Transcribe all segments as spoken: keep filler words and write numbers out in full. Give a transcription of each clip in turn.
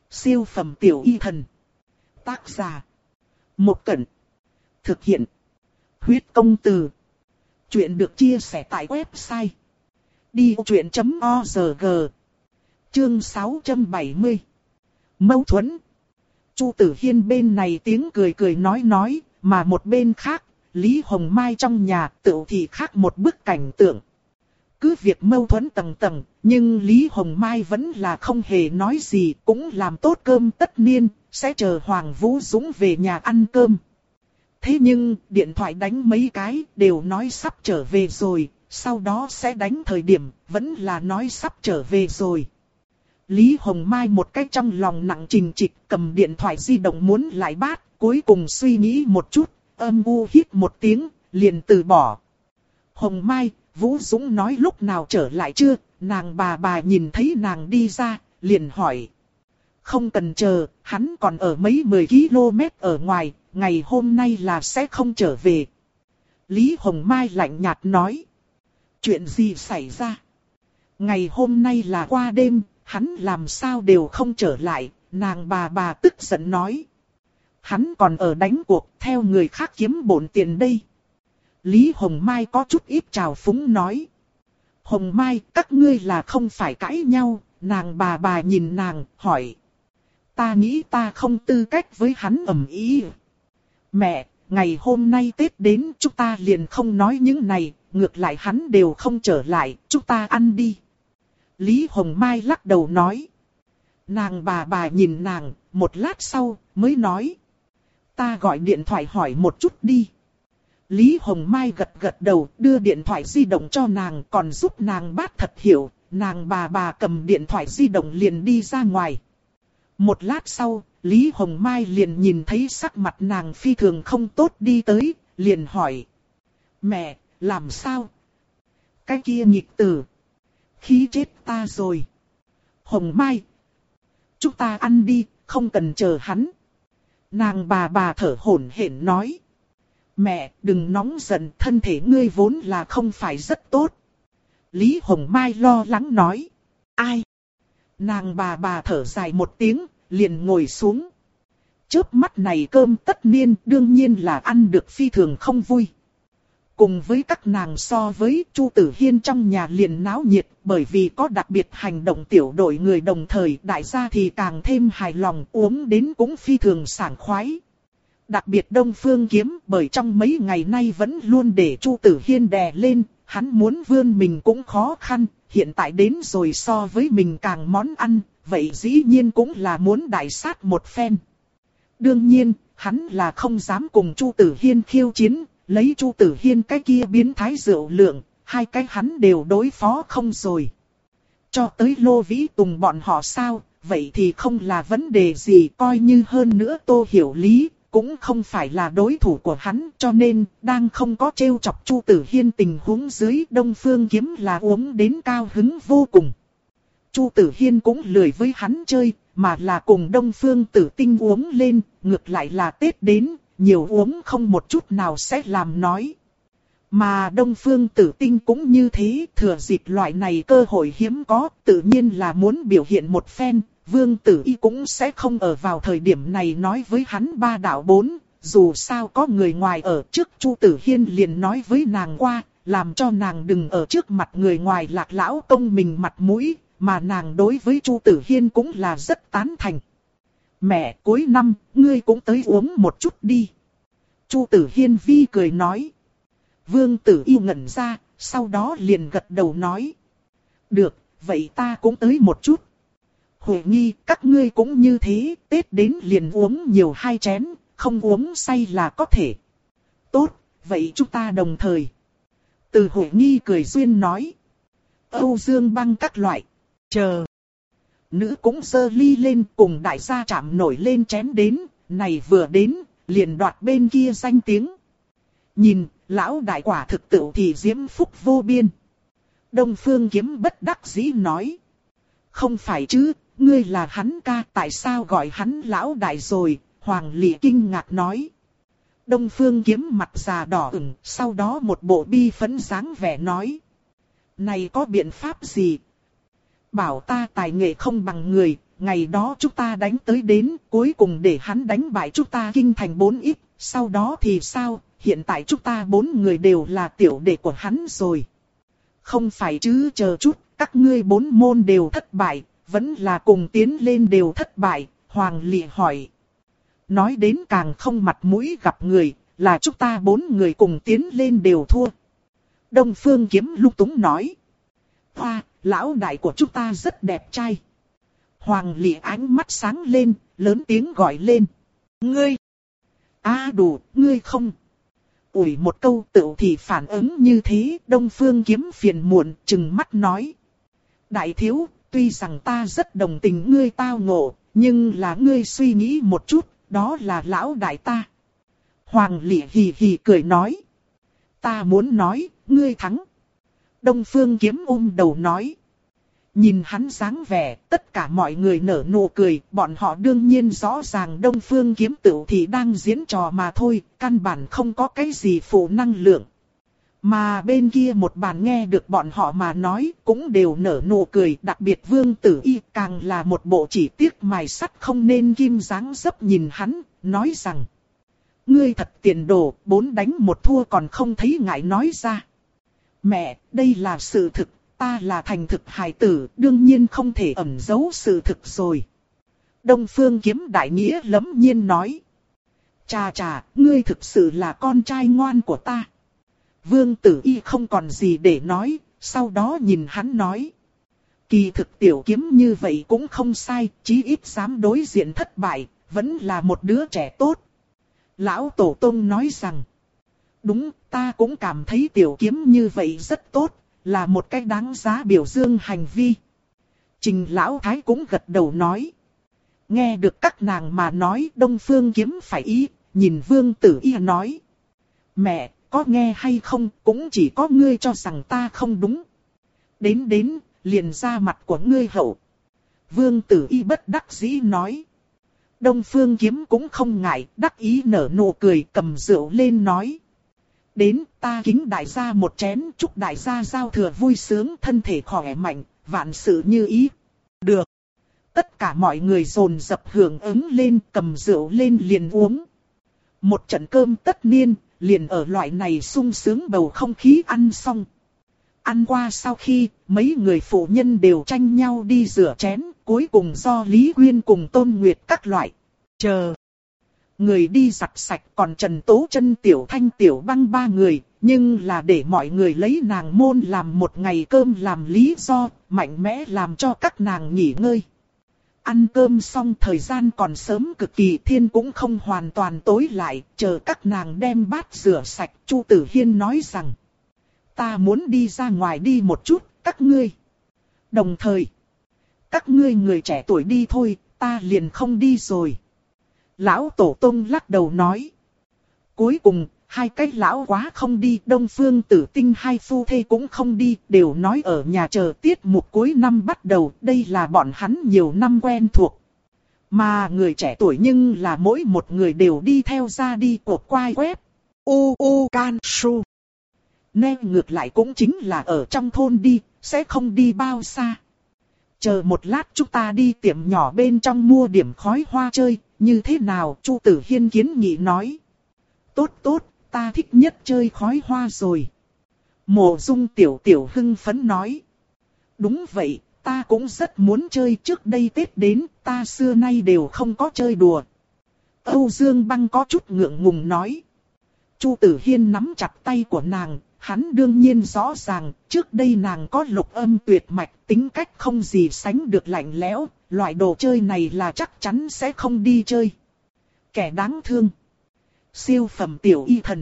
Siêu phẩm tiểu y thần. Tác giả. Một Cẩn. Thực hiện. Huyết công từ. Chuyện được chia sẻ tại website đi vô chuyện chấm org. Chương sáu trăm bảy mươi. Mâu thuẫn. Chu Tử Hiên bên này tiếng cười cười nói nói, mà một bên khác, Lý Hồng Mai trong nhà tựu thì khác một bức cảnh tượng. Cứ việc mâu thuẫn tầng tầng, nhưng Lý Hồng Mai vẫn là không hề nói gì, cũng làm tốt cơm tất niên, sẽ chờ Hoàng Vũ Dũng về nhà ăn cơm. Thế nhưng, điện thoại đánh mấy cái, đều nói sắp trở về rồi, sau đó sẽ đánh thời điểm, vẫn là nói sắp trở về rồi. Lý Hồng Mai một cách trong lòng nặng trình trịch, cầm điện thoại di động muốn lại bát, cuối cùng suy nghĩ một chút, âm u hít một tiếng, liền từ bỏ. Hồng Mai, Vũ Dũng nói lúc nào trở lại chưa? Nàng bà bà nhìn thấy nàng đi ra, liền hỏi. Không cần chờ, hắn còn ở mấy mười ki lô mét ở ngoài, ngày hôm nay là sẽ không trở về. Lý Hồng Mai lạnh nhạt nói. Chuyện gì xảy ra? Ngày hôm nay là qua đêm, hắn làm sao đều không trở lại, nàng bà bà tức giận nói. Hắn còn ở đánh cuộc, theo người khác kiếm bộn tiền đây. Lý Hồng Mai có chút ít trào phúng nói. Hồng Mai, các ngươi là không phải cãi nhau, nàng bà bà nhìn nàng, hỏi. Ta nghĩ ta không tư cách với hắn ầm ĩ. Mẹ, ngày hôm nay Tết đến chúng ta liền không nói những này, ngược lại hắn đều không trở lại, chúng ta ăn đi. Lý Hồng Mai lắc đầu nói. Nàng bà bà nhìn nàng, một lát sau, mới nói. Ta gọi điện thoại hỏi một chút đi. Lý Hồng Mai gật gật đầu, đưa điện thoại di động cho nàng, còn giúp nàng bát thật hiểu. Nàng bà bà cầm điện thoại di động liền đi ra ngoài. Một lát sau, Lý Hồng Mai liền nhìn thấy sắc mặt nàng phi thường không tốt đi tới, liền hỏi. Mẹ, làm sao? Cái kia nghịch tử. Khí chết ta rồi. Hồng Mai. Chúng ta ăn đi, không cần chờ hắn. Nàng bà bà thở hổn hển nói. Mẹ, đừng nóng giận, thân thể ngươi vốn là không phải rất tốt. Lý Hồng Mai lo lắng nói. Ai? Nàng bà bà thở dài một tiếng, liền ngồi xuống. Chớp mắt này cơm tất niên đương nhiên là ăn được phi thường không vui. Cùng với các nàng so với Chu Tử Hiên trong nhà liền náo nhiệt, bởi vì có đặc biệt hành động tiểu đội người đồng thời, đại gia thì càng thêm hài lòng, uống đến cũng phi thường sảng khoái. Đặc biệt Đông Phương Kiếm, bởi trong mấy ngày nay vẫn luôn để Chu Tử Hiên đè lên, hắn muốn vươn mình cũng khó khăn, hiện tại đến rồi so với mình càng món ăn, vậy dĩ nhiên cũng là muốn đại sát một phen. Đương nhiên, hắn là không dám cùng Chu Tử Hiên khiêu chiến, lấy Chu Tử Hiên cái kia biến thái rượu lượng, hai cái hắn đều đối phó không rồi. Cho tới Lô Vĩ Tùng bọn họ sao, vậy thì không là vấn đề gì, coi như hơn nữa Tô Hiểu Lý, cũng không phải là đối thủ của hắn, cho nên, đang không có trêu chọc Chu Tử Hiên tình huống dưới, Đông Phương Kiếm là uống đến cao hứng vô cùng. Chu Tử Hiên cũng lười với hắn chơi, mà là cùng Đông Phương Tử Tinh uống lên, ngược lại là Tết đến, nhiều uống không một chút nào sẽ làm nói. Mà Đông Phương Tử Tinh cũng như thế, thừa dịp loại này cơ hội hiếm có, tự nhiên là muốn biểu hiện một phen. Vương Tử Y cũng sẽ không ở vào thời điểm này nói với hắn ba đạo bốn, dù sao có người ngoài ở trước. Chu Tử Hiên liền nói với nàng qua, làm cho nàng đừng ở trước mặt người ngoài lạc lão công mình mặt mũi, mà nàng đối với Chu Tử Hiên cũng là rất tán thành. Mẹ, cuối năm, ngươi cũng tới uống một chút đi. Chu Tử Hiên vi cười nói. Vương Tử Y ngẩn ra, sau đó liền gật đầu nói. Được, vậy ta cũng tới một chút. Huệ Nghi, các ngươi cũng như thế, Tết đến liền uống nhiều hai chén, không uống say là có thể. Tốt, vậy chúng ta đồng thời. Từ Huệ Nghi cười duyên nói. Âu Dương Băng các loại, chờ. Nữ cũng giơ ly lên cùng đại gia chạm nổi lên chén đến, này vừa đến, liền đoạt bên kia danh tiếng. Nhìn, lão đại quả thực tự thì diễm phúc vô biên. Đông Phương Kiếm bất đắc dĩ nói. Không phải chứ, ngươi là hắn ca, tại sao gọi hắn lão đại rồi, Hoàng Lị kinh ngạc nói. Đông Phương Kiếm mặt già đỏ ửng, sau đó một bộ bi phấn dáng vẻ nói. Này có biện pháp gì? Bảo ta tài nghệ không bằng người, ngày đó chúng ta đánh tới đến, cuối cùng để hắn đánh bại chúng ta kinh thành bốn ít, sau đó thì sao, hiện tại chúng ta bốn người đều là tiểu đệ của hắn rồi. Không phải chứ, chờ chút, các ngươi bốn môn đều thất bại, vẫn là cùng tiến lên đều thất bại, Hoàng Lị hỏi. Nói đến càng không mặt mũi gặp người, là chúng ta bốn người cùng tiến lên đều thua. Đông Phương Kiếm lung túng nói. Hoa, lão đại của chúng ta rất đẹp trai. Hoàng Lị ánh mắt sáng lên, lớn tiếng gọi lên. Ngươi! A đủ, ngươi không! Ủi một câu tự thì phản ứng như thế, Đông Phương Kiếm phiền muộn, trừng mắt nói. Đại thiếu, tuy rằng ta rất đồng tình ngươi tao ngộ, nhưng là ngươi suy nghĩ một chút, đó là lão đại ta. Hoàng Lị hì hì cười nói. Ta muốn nói, ngươi thắng. Đông Phương Kiếm ôm đầu nói. Nhìn hắn dáng vẻ, tất cả mọi người nở nụ cười, bọn họ đương nhiên rõ ràng Đông Phương Kiếm tựu thì đang diễn trò mà thôi, căn bản không có cái gì phụ năng lượng. Mà bên kia một bàn nghe được bọn họ mà nói, cũng đều nở nụ cười, đặc biệt Vương Tử Y càng là một bộ chỉ tiếc mài sắt không nên kim dáng dấp nhìn hắn, nói rằng. Ngươi thật tiền đồ, bốn đánh một thua còn không thấy ngại nói ra. Mẹ, đây là sự thực, ta là thành thực hài tử, đương nhiên không thể ẩn giấu sự thực rồi. Đông Phương Kiếm đại nghĩa lẫm nhiên nói. Chà chà, ngươi thực sự là con trai ngoan của ta. Vương Tử Y không còn gì để nói, sau đó nhìn hắn nói. Kỳ thực tiểu kiếm như vậy cũng không sai, chí ít dám đối diện thất bại, vẫn là một đứa trẻ tốt. Lão Tổ Tông nói rằng. Đúng, ta cũng cảm thấy tiểu kiếm như vậy rất tốt, là một cách đáng giá biểu dương hành vi. Trình Lão Thái cũng gật đầu nói. Nghe được các nàng mà nói, Đông Phương Kiếm phải ý, nhìn Vương Tử Y nói. Mẹ, có nghe hay không, cũng chỉ có ngươi cho rằng ta không đúng. Đến đến, liền ra mặt của ngươi hậu. Vương Tử Y bất đắc dĩ nói. Đông Phương Kiếm cũng không ngại, đắc ý nở nụ cười, cầm rượu lên nói. Đến, ta kính đại gia một chén, chúc đại gia giao thừa vui sướng, thân thể khỏe mạnh, vạn sự như ý. Được. Tất cả mọi người dồn dập hưởng ứng lên, cầm rượu lên liền uống. Một trận cơm tất niên, liền ở loại này sung sướng bầu không khí ăn xong. Ăn qua sau khi, mấy người phụ nhân đều tranh nhau đi rửa chén, cuối cùng do Lý Quyên cùng Tôn Nguyệt các loại. Chờ. Người đi giặt sạch còn Trần Tố Chân Tiểu Thanh Tiểu Băng ba người, nhưng là để mọi người lấy nàng môn làm một ngày cơm làm lý do, mạnh mẽ làm cho các nàng nghỉ ngơi. Ăn cơm xong thời gian còn sớm cực kỳ, thiên cũng không hoàn toàn tối lại, chờ các nàng đem bát rửa sạch, Chu Tử Hiên nói rằng. Ta muốn đi ra ngoài đi một chút, các ngươi. Đồng thời, các ngươi người trẻ tuổi đi thôi, ta liền không đi rồi. Lão Tổ Tông lắc đầu nói. Cuối cùng, hai cái lão quá không đi, Đông Phương Tử Tinh hai phu thê cũng không đi, đều nói ở nhà chờ tiết mục cuối năm bắt đầu, đây là bọn hắn nhiều năm quen thuộc. Mà người trẻ tuổi nhưng là mỗi một người đều đi theo ra đi cuộc quay web. U U Can Su. Nên ngược lại cũng chính là ở trong thôn đi, sẽ không đi bao xa. Chờ một lát chúng ta đi tiệm nhỏ bên trong mua điểm khói hoa chơi, như thế nào? Chu Tử Hiên kiến nghị nói. Tốt tốt, ta thích nhất chơi khói hoa rồi. Mộ Dung Tiểu Tiểu hưng phấn nói. Đúng vậy, ta cũng rất muốn chơi, trước đây Tết đến, ta xưa nay đều không có chơi đùa. Âu Dương Băng có chút ngượng ngùng nói. Chu Tử Hiên nắm chặt tay của nàng, hắn đương nhiên rõ ràng, trước đây nàng có lục âm tuyệt mạch, tính cách không gì sánh được lạnh lẽo, loại đồ chơi này là chắc chắn sẽ không đi chơi. Kẻ đáng thương. Siêu phẩm tiểu y thần.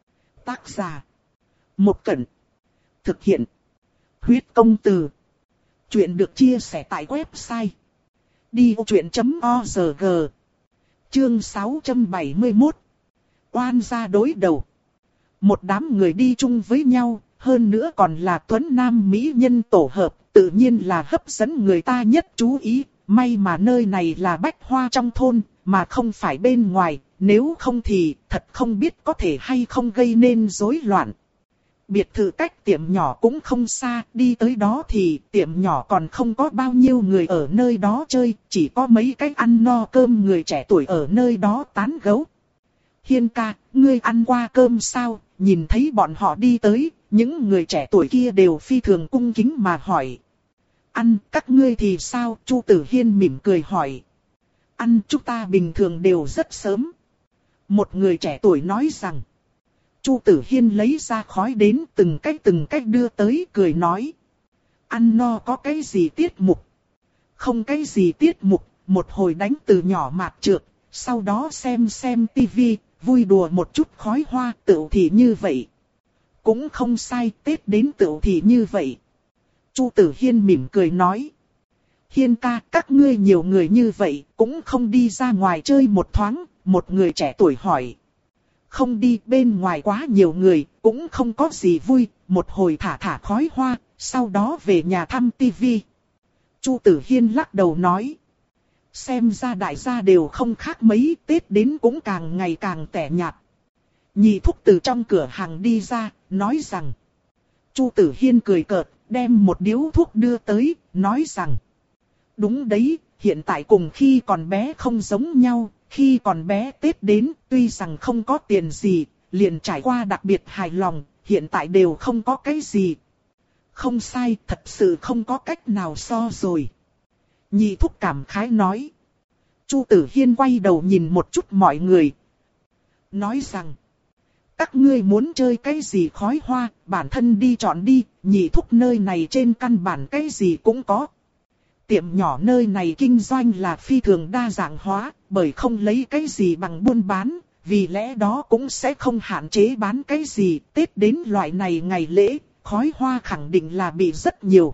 Tác giả. Một Cẩn. Thực hiện. Huyết công từ. Chuyện được chia sẻ tại website. đi vô chuyện chấm org. Chương sáu trăm bảy mươi mốt. Oan gia đối đầu. Một đám người đi chung với nhau, hơn nữa còn là tuấn nam mỹ nhân tổ hợp, tự nhiên là hấp dẫn người ta nhất chú ý. May mà nơi này là bách hoa trong thôn, mà không phải bên ngoài, nếu không thì thật không biết có thể hay không gây nên rối loạn. Biệt thự cách tiệm nhỏ cũng không xa, đi tới đó thì tiệm nhỏ còn không có bao nhiêu người ở nơi đó chơi, chỉ có mấy cái ăn no cơm người trẻ tuổi ở nơi đó tán gẫu. Hiên ca, ngươi ăn qua cơm sao? Nhìn thấy bọn họ đi tới, những người trẻ tuổi kia đều phi thường cung kính mà hỏi. Ăn, các ngươi thì sao? Chu Tử Hiên mỉm cười hỏi. Ăn, chúng ta bình thường đều rất sớm. Một người trẻ tuổi nói rằng. Chu Tử Hiên lấy ra khói đến từng cách từng cách đưa tới, cười nói. Ăn no có cái gì tiết mục? Không cái gì tiết mục, một hồi đánh từ nhỏ mạt trược, sau đó xem xem tivi, vui đùa một chút khói hoa, tựu thì như vậy. Cũng không sai, Tết đến tựu thì như vậy. Chu Tử Hiên mỉm cười nói. Hiên ca, các ngươi nhiều người như vậy, cũng không đi ra ngoài chơi một thoáng, một người trẻ tuổi hỏi. Không đi, bên ngoài quá nhiều người, cũng không có gì vui, một hồi thả thả khói hoa, sau đó về nhà thăm tivi. Chu Tử Hiên lắc đầu nói. Xem ra đại gia đều không khác mấy, Tết đến cũng càng ngày càng tẻ nhạt. Nhị thúc từ trong cửa hàng đi ra, nói rằng. Chu Tử Hiên cười cợt, đem một điếu thuốc đưa tới, nói rằng. Đúng đấy, hiện tại cùng khi còn bé không giống nhau, khi còn bé Tết đến, tuy rằng không có tiền gì, liền trải qua đặc biệt hài lòng, hiện tại đều không có cái gì. Không sai, thật sự không có cách nào so rồi. Nhị thúc cảm khái nói. Chu Tử Hiên quay đầu nhìn một chút mọi người. Nói rằng. Các ngươi muốn chơi cái gì khói hoa, bản thân đi chọn đi, nhị thúc nơi này trên căn bản cái gì cũng có. Tiệm nhỏ nơi này kinh doanh là phi thường đa dạng hóa, bởi không lấy cái gì bằng buôn bán, vì lẽ đó cũng sẽ không hạn chế bán cái gì. Tết đến loại này ngày lễ, khói hoa khẳng định là bị rất nhiều.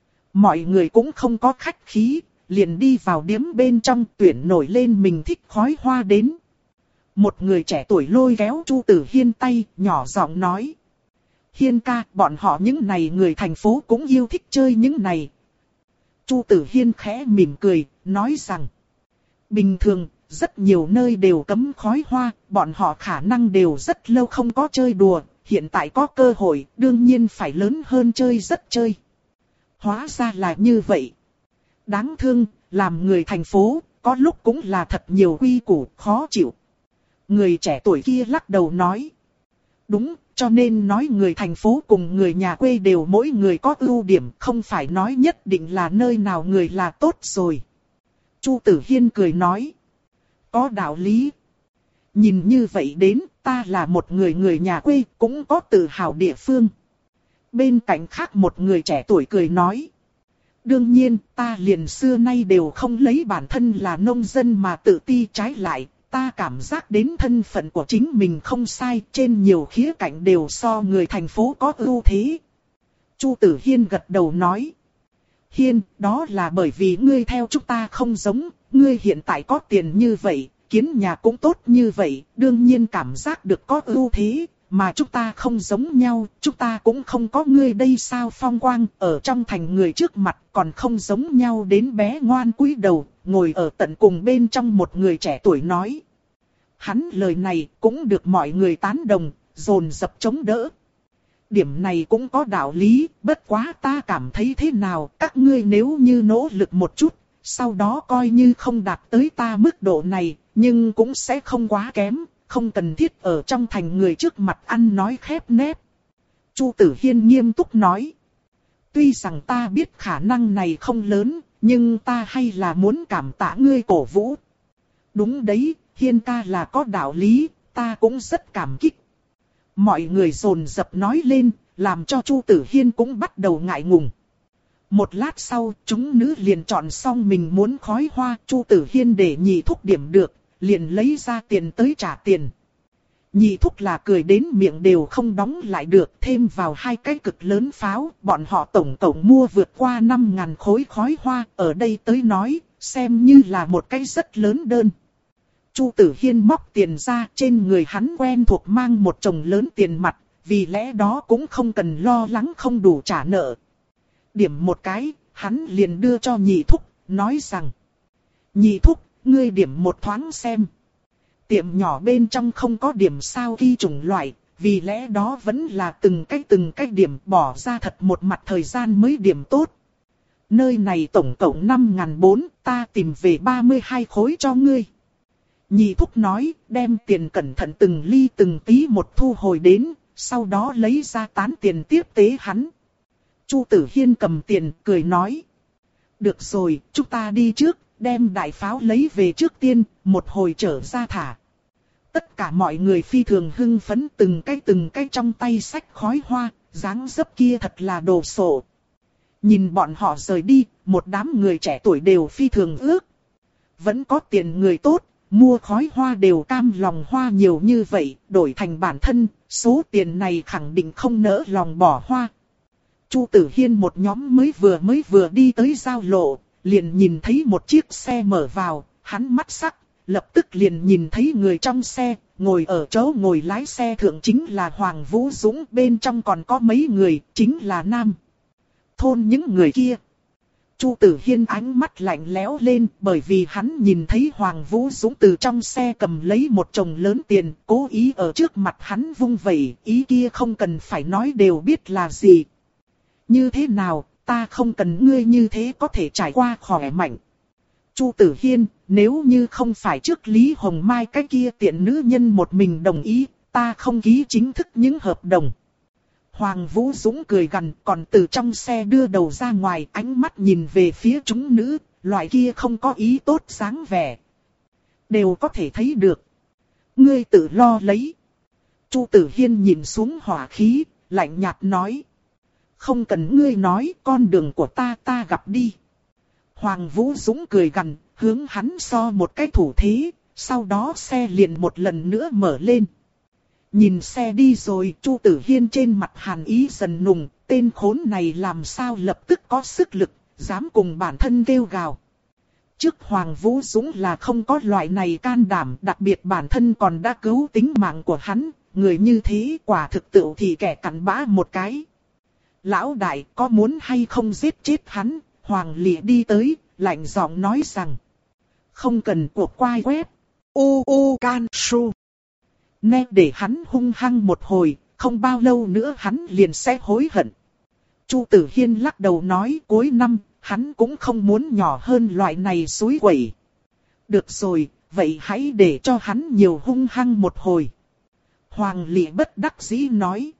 Mọi người cũng không có khách khí, liền đi vào điếm bên trong tuyển nổi lên mình thích khói hoa đến. Một người trẻ tuổi lôi kéo Chu Tử Hiên tay, nhỏ giọng nói. Hiên ca, bọn họ những này người thành phố cũng yêu thích chơi những này. Chu Tử Hiên khẽ mỉm cười, nói rằng. Bình thường, rất nhiều nơi đều cấm khói hoa, bọn họ khả năng đều rất lâu không có chơi đùa, hiện tại có cơ hội, đương nhiên phải lớn hơn chơi rất chơi. Hóa ra là như vậy. Đáng thương, làm người thành phố, có lúc cũng là thật nhiều quy củ, khó chịu. Người trẻ tuổi kia lắc đầu nói. Đúng, cho nên nói người thành phố cùng người nhà quê đều mỗi người có ưu điểm, không phải nói nhất định là nơi nào người là tốt rồi. Chu Tử Hiên cười nói. Có đạo lý. Nhìn như vậy đến, ta là một người người nhà quê, cũng có tự hào địa phương. Bên cạnh khác một người trẻ tuổi cười nói. Đương nhiên, ta liền xưa nay đều không lấy bản thân là nông dân mà tự ti, trái lại. Ta cảm giác đến thân phận của chính mình không sai, trên nhiều khía cạnh đều so người thành phố có ưu thế. Chu Tử Hiên gật đầu nói. Hiên, đó là bởi vì ngươi theo chúng ta không giống, ngươi hiện tại có tiền như vậy, kiến nhà cũng tốt như vậy, đương nhiên cảm giác được có ưu thế, mà chúng ta không giống nhau, chúng ta cũng không có ngươi đây sao phong quang, ở trong thành người trước mặt còn không giống nhau đến bé ngoan cúi đầu, ngồi ở tận cùng bên trong một người trẻ tuổi nói. Hắn lời này cũng được mọi người tán đồng, dồn dập chống đỡ. Điểm này cũng có đạo lý, bất quá ta cảm thấy thế nào, các ngươi nếu như nỗ lực một chút, sau đó coi như không đạt tới ta mức độ này, nhưng cũng sẽ không quá kém, không cần thiết ở trong thành người trước mặt ăn nói khép nép. Chu Tử Hiên nghiêm túc nói. Tuy rằng ta biết khả năng này không lớn, nhưng ta hay là muốn cảm tạ ngươi cổ vũ. Đúng đấy, Hiên ca là có đạo lý, ta cũng rất cảm kích. Mọi người dồn dập nói lên, làm cho Chu Tử Hiên cũng bắt đầu ngại ngùng. Một lát sau, chúng nữ liền chọn xong mình muốn khói hoa, Chu Tử Hiên để nhị thúc điểm được, liền lấy ra tiền tới trả tiền. Nhị thúc là cười đến miệng đều không đóng lại được, thêm vào hai cái cực lớn pháo, bọn họ tổng tổng mua vượt qua năm ngàn khối khói hoa, ở đây tới nói, xem như là một cái rất lớn đơn. Chu Tử Hiên móc tiền ra, trên người hắn quen thuộc mang một chồng lớn tiền mặt, vì lẽ đó cũng không cần lo lắng không đủ trả nợ. Điểm một cái, hắn liền đưa cho nhị thúc, nói rằng. Nhị thúc, ngươi điểm một thoáng xem. Tiệm nhỏ bên trong không có điểm sao ghi chủng loại, vì lẽ đó vẫn là từng cái từng cái điểm bỏ ra thật một mặt thời gian mới điểm tốt. Nơi này tổng cộng năm nghìn bốn trăm, ta tìm về ba mươi hai khối cho ngươi. Nhị thúc nói, đem tiền cẩn thận từng ly từng tí một thu hồi đến, sau đó lấy ra tán tiền tiếp tế hắn. Chu Tử Hiên cầm tiền, cười nói. Được rồi, chúng ta đi trước, đem đại pháo lấy về trước tiên, một hồi trở ra thả. Tất cả mọi người phi thường hưng phấn, từng cái từng cái trong tay xách khói hoa, dáng dấp kia thật là đồ sộ. Nhìn bọn họ rời đi, một đám người trẻ tuổi đều phi thường ước. Vẫn có tiền người tốt, mua khói hoa đều cam lòng hoa nhiều như vậy, đổi thành bản thân, số tiền này khẳng định không nỡ lòng bỏ hoa. Chu Tử Hiên một nhóm mới vừa mới vừa đi tới giao lộ, liền nhìn thấy một chiếc xe mở vào, hắn mắt sắc, lập tức liền nhìn thấy người trong xe, ngồi ở chỗ ngồi lái xe thượng chính là Hoàng Vũ Dũng, bên trong còn có mấy người, chính là nam thôn những người kia. Chu Tử Hiên ánh mắt lạnh lẽo lên, bởi vì hắn nhìn thấy Hoàng Vũ Dũng từ trong xe cầm lấy một chồng lớn tiền, cố ý ở trước mặt hắn vung vẩy, ý kia không cần phải nói đều biết là gì. Như thế nào, ta không cần ngươi như thế có thể trải qua khỏe mạnh. Chu Tử Hiên, nếu như không phải trước Lý Hồng Mai cái kia tiện nữ nhân một mình đồng ý, ta không ký chính thức những hợp đồng. Hoàng Vũ Dũng cười gằn, còn từ trong xe đưa đầu ra ngoài, ánh mắt nhìn về phía chúng nữ, loại kia không có ý tốt dáng vẻ. Đều có thể thấy được. Ngươi tự lo lấy. Chu Tử Hiên nhìn xuống hỏa khí, lạnh nhạt nói. Không cần ngươi nói, con đường của ta ta gặp đi. Hoàng Vũ Dũng cười gằn, hướng hắn so một cái thủ thế, sau đó xe liền một lần nữa mở lên. Nhìn xe đi rồi, Chu Tử Hiên trên mặt hàn ý dần nùng, tên khốn này làm sao lập tức có sức lực, dám cùng bản thân kêu gào. Trước Hoàng Vũ Dũng là không có loại này can đảm, đặc biệt bản thân còn đã cứu tính mạng của hắn, người như thế quả thực tự thì kẻ cặn bã một cái. Lão đại có muốn hay không giết chết hắn, Hoàng Lệ đi tới, lạnh giọng nói rằng. Không cần cuộc quay quét. U u can su. Nè để hắn hung hăng một hồi, không bao lâu nữa hắn liền sẽ hối hận. Chu Tử Hiên lắc đầu nói cuối năm, hắn cũng không muốn nhỏ hơn loại này suối quẩy. Được rồi, vậy hãy để cho hắn nhiều hung hăng một hồi. Hoàng Lệ bất đắc dĩ nói.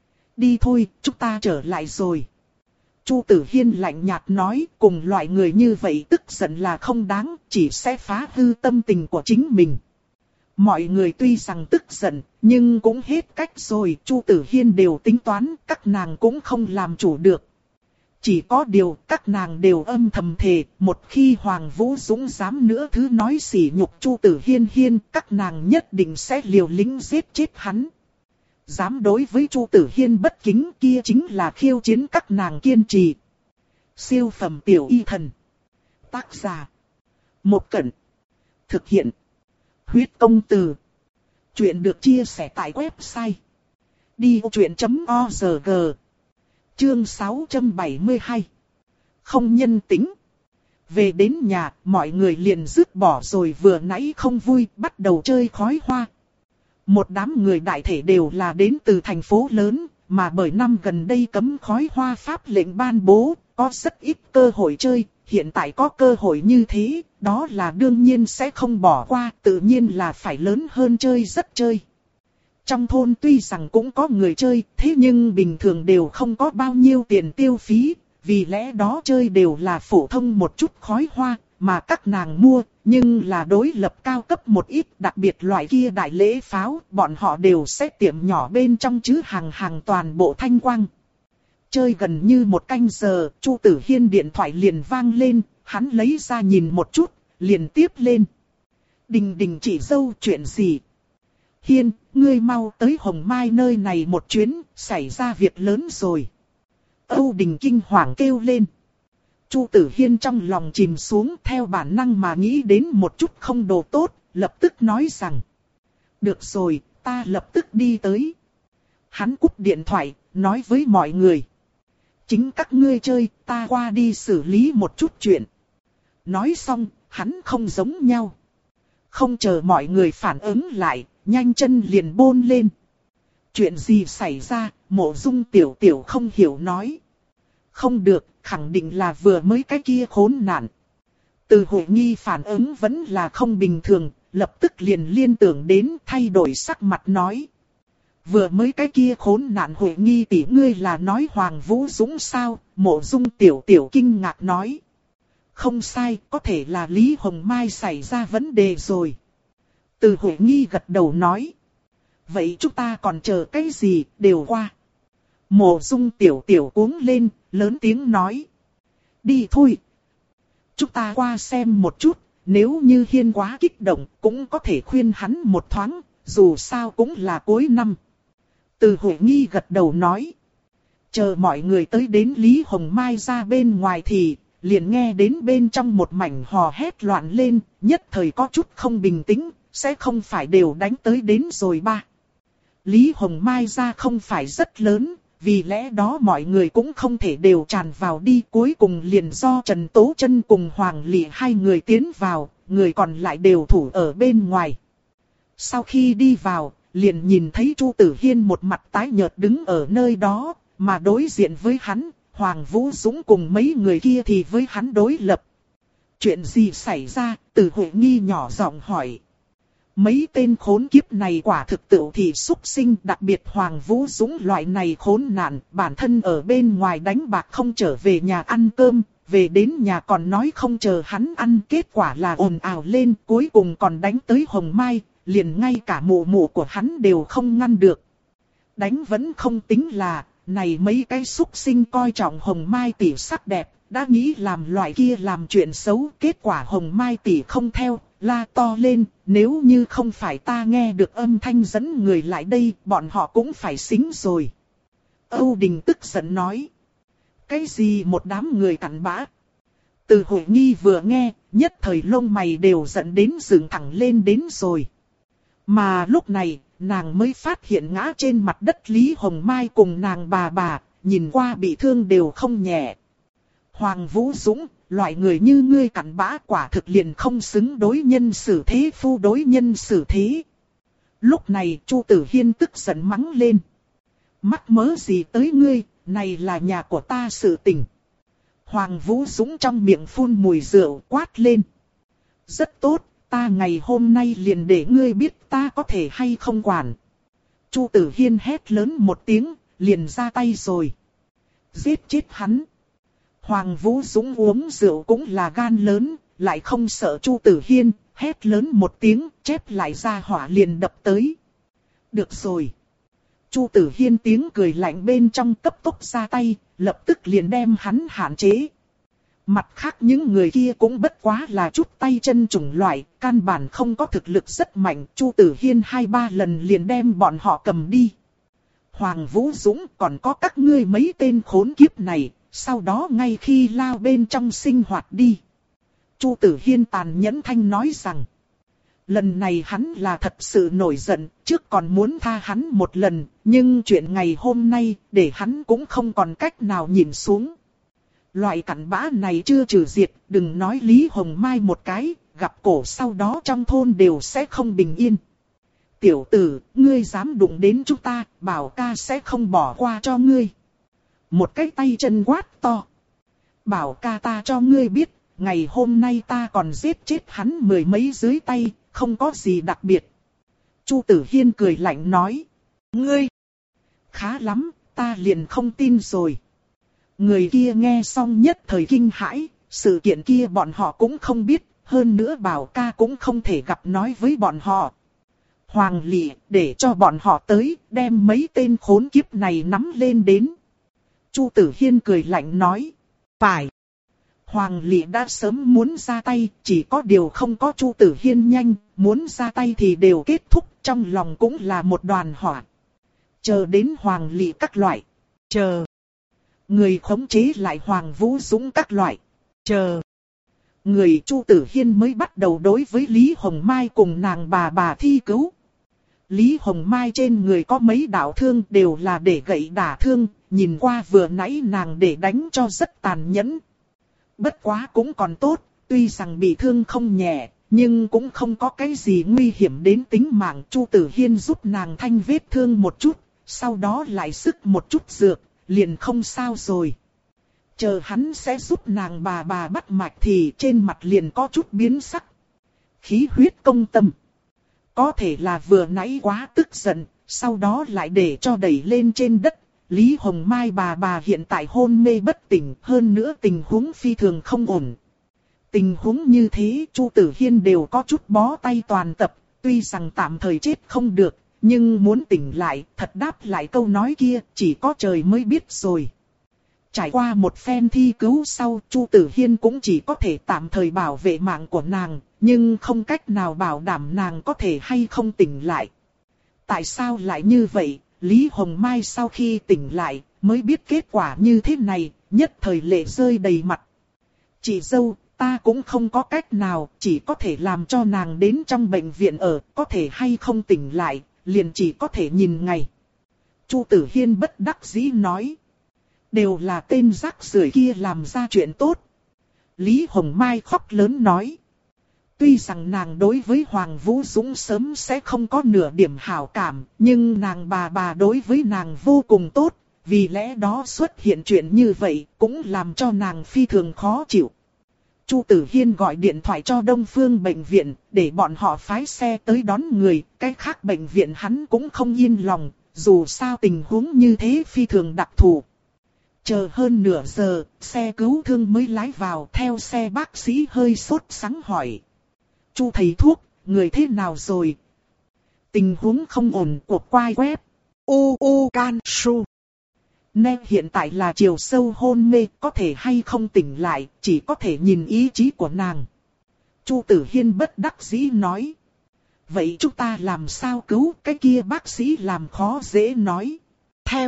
Đi thôi, chúng ta trở lại rồi. Chu Tử Hiên lạnh nhạt nói, cùng loại người như vậy tức giận là không đáng, chỉ sẽ phá hư tâm tình của chính mình. Mọi người tuy rằng tức giận, nhưng cũng hết cách rồi, Chu Tử Hiên đều tính toán, các nàng cũng không làm chủ được. Chỉ có điều, các nàng đều âm thầm thề, một khi Hoàng Vũ Dũng dám nữa thứ nói sỉ nhục Chu Tử Hiên Hiên, các nàng nhất định sẽ liều lĩnh giết chết hắn. Dám đối với Chu Tử Hiên bất kính kia chính là khiêu chiến các nàng kiên trì. Siêu phẩm tiểu y thần. Tác giả. Một Cẩn. Thực hiện. Huyết công từ. Chuyện được chia sẻ tại website. đi ô chuyện chấm org. Chương sáu trăm bảy mươi hai. Không nhân tính. Về đến nhà, mọi người liền dứt bỏ rồi vừa nãy không vui, bắt đầu chơi khói hoa. Một đám người đại thể đều là đến từ thành phố lớn, mà bởi năm gần đây cấm khói hoa pháp lệnh ban bố, có rất ít cơ hội chơi, hiện tại có cơ hội như thế, đó là đương nhiên sẽ không bỏ qua, tự nhiên là phải lớn hơn chơi rất chơi. Trong thôn tuy rằng cũng có người chơi, thế nhưng bình thường đều không có bao nhiêu tiền tiêu phí, vì lẽ đó chơi đều là phổ thông một chút khói hoa, mà các nàng mua, nhưng là đối lập cao cấp một ít, đặc biệt loại kia đại lễ pháo, bọn họ đều sẽ tiệm nhỏ bên trong chứ hàng hàng toàn bộ thanh quang. Chơi gần như một canh giờ, Chu Tử Hiên điện thoại liền vang lên, hắn lấy ra nhìn một chút, liền tiếp lên. Đình đình chị dâu chuyện gì? Hiên, ngươi mau tới Hồng Mai nơi này một chuyến, xảy ra việc lớn rồi. Âu Đình kinh hoàng kêu lên. Chu Tử Hiên trong lòng chìm xuống theo bản năng mà nghĩ đến một chút không đồ tốt, lập tức nói rằng. Được rồi, ta lập tức đi tới. Hắn cúp điện thoại, nói với mọi người. Chính các ngươi chơi, ta qua đi xử lý một chút chuyện. Nói xong, hắn không giống nhau. Không chờ mọi người phản ứng lại, nhanh chân liền bôn lên. Chuyện gì xảy ra, Mộ Dung tiểu tiểu không hiểu nói. Không được, khẳng định là vừa mới cái kia khốn nạn. Từ Huệ Nghi phản ứng vẫn là không bình thường, lập tức liền liên tưởng đến thay đổi sắc mặt nói. Vừa mới cái kia khốn nạn Huệ Nghi tỷ ngươi là nói Hoàng Vũ Dũng sao? Mộ Dung tiểu tiểu kinh ngạc nói. Không sai, có thể là Lý Hồng Mai xảy ra vấn đề rồi. Từ Huệ Nghi gật đầu nói. Vậy chúng ta còn chờ cái gì, đều qua. Mộ Dung tiểu tiểu cuống lên, lớn tiếng nói. Đi thôi. Chúng ta qua xem một chút, nếu như Hiên quá kích động cũng có thể khuyên hắn một thoáng, dù sao cũng là cuối năm. Từ Huệ Nghi gật đầu nói. Chờ mọi người tới đến Lý Hồng Mai ra bên ngoài thì, liền nghe đến bên trong một mảnh hò hét loạn lên, nhất thời có chút không bình tĩnh, sẽ không phải đều đánh tới đến rồi ba. Lý Hồng Mai ra không phải rất lớn, vì lẽ đó mọi người cũng không thể đều tràn vào đi. Cuối cùng liền do Trần Tố Chân cùng Hoàng Lị hai người tiến vào, người còn lại đều thủ ở bên ngoài. Sau khi đi vào, liền nhìn thấy Chu Tử Hiên một mặt tái nhợt đứng ở nơi đó, mà đối diện với hắn, Hoàng Vũ Dũng cùng mấy người kia thì với hắn đối lập. Chuyện gì xảy ra? Từ Huệ Nghi nhỏ giọng hỏi. Mấy tên khốn kiếp này quả thực tự thì xúc sinh, đặc biệt Hoàng Vũ Dũng loại này khốn nạn, bản thân ở bên ngoài đánh bạc không trở về nhà ăn cơm, về đến nhà còn nói không chờ hắn ăn, kết quả là ồn ào lên, cuối cùng còn đánh tới Hồng Mai, liền ngay cả mụ mụ của hắn đều không ngăn được. Đánh vẫn không tính là, này mấy cái xúc sinh coi trọng Hồng Mai tỷ sắc đẹp, đã nghĩ làm loại kia làm chuyện xấu, kết quả Hồng Mai tỷ không theo, la to lên, nếu như không phải ta nghe được âm thanh dẫn người lại đây, bọn họ cũng phải xính rồi. Âu Đình tức giận nói. Cái gì một đám người cặn bã? Từ Huệ Nghi vừa nghe, nhất thời lông mày đều giận đến dựng thẳng lên đến rồi. Mà lúc này, nàng mới phát hiện ngã trên mặt đất Lý Hồng Mai cùng nàng bà bà, nhìn qua bị thương đều không nhẹ. Hoàng Vũ Dũng, loại người như ngươi cặn bã quả thực liền không xứng đối nhân xử thế phu đối nhân xử thế. Lúc này Chu Tử Hiên tức giận mắng lên. Mắc mớ gì tới ngươi, này là nhà của ta sự tình. Hoàng Vũ Dũng trong miệng phun mùi rượu quát lên. Rất tốt, ta ngày hôm nay liền để ngươi biết ta có thể hay không quản. Chu Tử Hiên hét lớn một tiếng, liền ra tay rồi. Giết chết hắn. Hoàng Vũ Dũng uống rượu cũng là gan lớn, lại không sợ Chu Tử Hiên, hét lớn một tiếng, chép lại ra hỏa liền đập tới. Được rồi. Chu Tử Hiên tiếng cười lạnh bên trong cấp tốc ra tay, lập tức liền đem hắn hạn chế. Mặt khác những người kia cũng bất quá là chút tay chân chủng loại, căn bản không có thực lực rất mạnh, Chu Tử Hiên hai ba lần liền đem bọn họ cầm đi. Hoàng Vũ Dũng còn có các ngươi mấy tên khốn kiếp này, sau đó ngay khi lao bên trong sinh hoạt đi. Chu Tử Hiên tàn nhẫn thanh nói rằng, lần này hắn là thật sự nổi giận, trước còn muốn tha hắn một lần, nhưng chuyện ngày hôm nay, để hắn cũng không còn cách nào nhìn xuống. Loại cặn bã này chưa trừ diệt, đừng nói Lý Hồng Mai một cái, gặp cổ sau đó trong thôn đều sẽ không bình yên. Tiểu tử, ngươi dám đụng đến chúng ta, bảo ca sẽ không bỏ qua cho ngươi. Một cái tay chân quát to. Bảo ca ta cho ngươi biết, ngày hôm nay ta còn giết chết hắn mười mấy dưới tay, không có gì đặc biệt. Chu Tử Hiên cười lạnh nói. Ngươi! Khá lắm, ta liền không tin rồi. Người kia nghe xong nhất thời kinh hãi, sự kiện kia bọn họ cũng không biết, hơn nữa bảo ca cũng không thể gặp nói với bọn họ. Hoàng Lị, để cho bọn họ tới, đem mấy tên khốn kiếp này nắm lên đến. Chu Tử Hiên cười lạnh nói. Phải. Hoàng Lị đã sớm muốn ra tay, chỉ có điều không có Chu Tử Hiên nhanh, muốn ra tay thì đều kết thúc, trong lòng cũng là một đoàn hỏa. Chờ đến Hoàng Lị các loại. Chờ. Người khống chế lại Hoàng Vũ Dũng các loại. Chờ. Người Chu Tử Hiên mới bắt đầu đối với Lý Hồng Mai cùng nàng bà bà thi cứu. Lý Hồng Mai trên người có mấy đạo thương đều là để gậy đả thương, nhìn qua vừa nãy nàng để đánh cho rất tàn nhẫn. Bất quá cũng còn tốt, tuy rằng bị thương không nhẹ, nhưng cũng không có cái gì nguy hiểm đến tính mạng. Chu Tử Hiên giúp nàng thanh vết thương một chút, sau đó lại sức một chút dược, liền không sao rồi. Chờ hắn sẽ giúp nàng bà bà bắt mạch thì trên mặt liền có chút biến sắc. Khí huyết công tâm. Có thể là vừa nãy quá tức giận, sau đó lại để cho đẩy lên trên đất. Lý Hồng Mai bà bà hiện tại hôn mê bất tỉnh, hơn nữa tình huống phi thường không ổn. Tình huống như thế Chu Tử Hiên đều có chút bó tay toàn tập, tuy rằng tạm thời chết không được, nhưng muốn tỉnh lại, thật đáp lại câu nói kia, chỉ có trời mới biết rồi. Trải qua một phen thi cứu sau, Chu Tử Hiên cũng chỉ có thể tạm thời bảo vệ mạng của nàng, nhưng không cách nào bảo đảm nàng có thể hay không tỉnh lại. Tại sao lại như vậy? Lý Hồng Mai sau khi tỉnh lại, mới biết kết quả như thế này, nhất thời lệ rơi đầy mặt. Chị dâu, ta cũng không có cách nào, chỉ có thể làm cho nàng đến trong bệnh viện ở, có thể hay không tỉnh lại, liền chỉ có thể nhìn ngày. Chu Tử Hiên bất đắc dĩ nói. Đều là tên rác rưởi kia làm ra chuyện tốt. Lý Hồng Mai khóc lớn nói. Tuy rằng nàng đối với Hoàng Vũ Dũng sớm sẽ không có nửa điểm hảo cảm, nhưng nàng bà bà đối với nàng vô cùng tốt, vì lẽ đó xuất hiện chuyện như vậy cũng làm cho nàng phi thường khó chịu. Chu Tử Hiên gọi điện thoại cho Đông Phương bệnh viện, để bọn họ phái xe tới đón người, cái khác bệnh viện hắn cũng không yên lòng, dù sao tình huống như thế phi thường đặc thù. Chờ hơn nửa giờ, xe cứu thương mới lái vào, theo xe bác sĩ hơi sốt sắng hỏi. Chu thầy thuốc, người thế nào rồi? Tình huống không ổn, cuộc quay web. U U Can Su. Nên hiện tại là chiều sâu hôn mê, có thể hay không tỉnh lại, chỉ có thể nhìn ý chí của nàng. Chu Tử Hiên bất đắc dĩ nói. Vậy chúng ta làm sao cứu? Cái kia bác sĩ làm khó dễ nói. Theo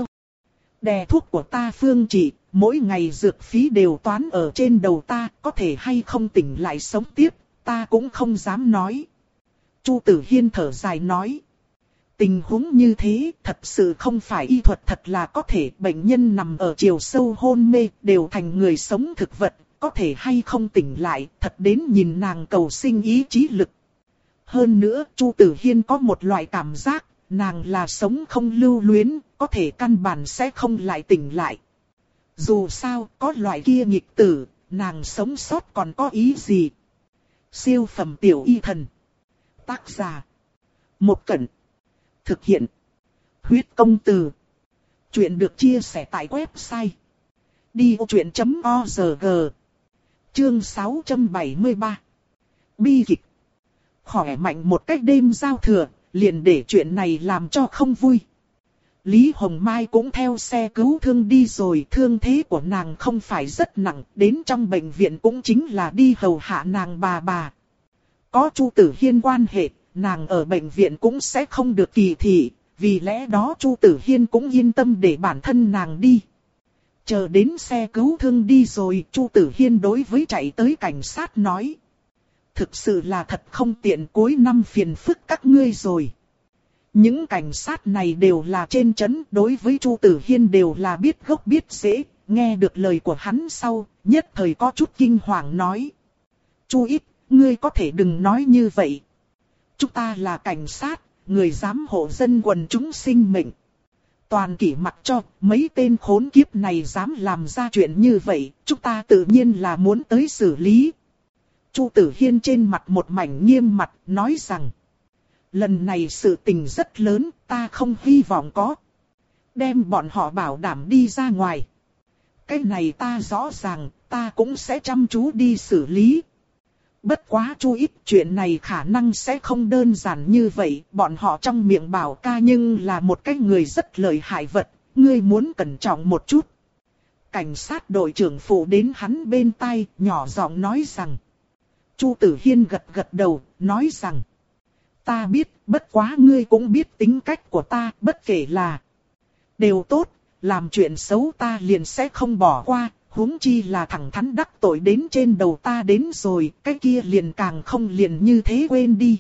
đè thuốc của ta phương trị, mỗi ngày dược phí đều toán ở trên đầu ta, có thể hay không tỉnh lại sống tiếp, ta cũng không dám nói. Chu Tử Hiên thở dài nói. Tình huống như thế, thật sự không phải y thuật thật là có thể, bệnh nhân nằm ở chiều sâu hôn mê, đều thành người sống thực vật, có thể hay không tỉnh lại, thật đến nhìn nàng cầu sinh ý chí lực. Hơn nữa, Chu Tử Hiên có một loại cảm giác, nàng là sống không lưu luyến, có thể căn bản sẽ không lại tỉnh lại. Dù sao, có loại kia nghịch tử, nàng sống sót còn có ý gì? Siêu phẩm tiểu y thần. Tác giả. Một Cẩn. Thực hiện. Huyết công từ. Chuyện được chia sẻ tại website. đi ô chuyện chấm org. Chương sáu trăm bảy mươi ba. Bi kịch. Khỏe mạnh một cách đêm giao thừa, liền để chuyện này làm cho không vui. Lý Hồng Mai cũng theo xe cứu thương đi rồi, thương thế của nàng không phải rất nặng, đến trong bệnh viện cũng chính là đi hầu hạ nàng bà bà. Có Chu Tử Hiên quan hệ, nàng ở bệnh viện cũng sẽ không được kỳ thị, vì lẽ đó Chu Tử Hiên cũng yên tâm để bản thân nàng đi. Chờ đến xe cứu thương đi rồi, Chu Tử Hiên đối với chạy tới cảnh sát nói. Thực sự là thật không tiện, cuối năm phiền phức các ngươi rồi. Những cảnh sát này đều là trên trấn, đối với Chu Tử Hiên đều là biết gốc biết rễ, nghe được lời của hắn sau, nhất thời có chút kinh hoàng nói. Chu ít, ngươi có thể đừng nói như vậy. Chúng ta là cảnh sát, người giám hộ dân quần chúng sinh mệnh. Toàn kỷ mặc cho, mấy tên khốn kiếp này dám làm ra chuyện như vậy, chúng ta tự nhiên là muốn tới xử lý. Chu Tử Hiên trên mặt một mảnh nghiêm mặt, nói rằng. Lần này sự tình rất lớn, ta không hy vọng có. Đem bọn họ bảo đảm đi ra ngoài. Cái này ta rõ ràng, ta cũng sẽ chăm chú đi xử lý. Bất quá Chu ít, chuyện này khả năng sẽ không đơn giản như vậy. Bọn họ trong miệng bảo ca nhưng là một cái người rất lợi hại vật, ngươi muốn cẩn trọng một chút. Cảnh sát đội trưởng phụ đến hắn bên tai, nhỏ giọng nói rằng. Chu Tử Hiên gật gật đầu, nói rằng. Ta biết, bất quá ngươi cũng biết tính cách của ta, bất kể là đều tốt, làm chuyện xấu ta liền sẽ không bỏ qua, huống chi là thẳng thắn đắc tội đến trên đầu ta đến rồi, cái kia liền càng không liền như thế quên đi.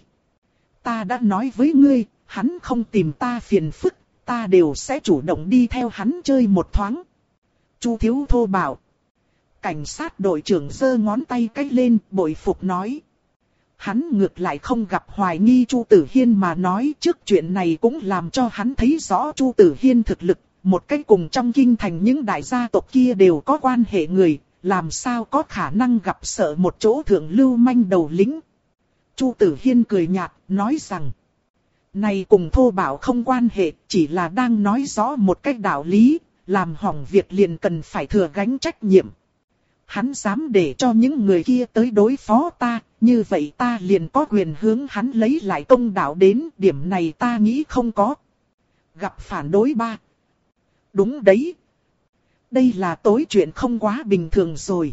Ta đã nói với ngươi, hắn không tìm ta phiền phức, ta đều sẽ chủ động đi theo hắn chơi một thoáng. Chu thiếu thô bảo. Cảnh sát đội trưởng giơ ngón tay cái lên, bội phục nói. Hắn ngược lại không gặp hoài nghi Chu Tử Hiên mà nói, trước chuyện này cũng làm cho hắn thấy rõ Chu Tử Hiên thực lực, một cách cùng trong kinh thành những đại gia tộc kia đều có quan hệ người, làm sao có khả năng gặp sợ một chỗ thượng lưu manh đầu lĩnh. Chu Tử Hiên cười nhạt, nói rằng, này cùng thô bạo không quan hệ, chỉ là đang nói rõ một cách đạo lý, làm hỏng việc liền cần phải thừa gánh trách nhiệm. Hắn dám để cho những người kia tới đối phó ta, như vậy ta liền có quyền hướng hắn lấy lại công đạo đến, điểm này ta nghĩ không có. Gặp phản đối ba. Đúng đấy. Đây là tối chuyện không quá bình thường rồi.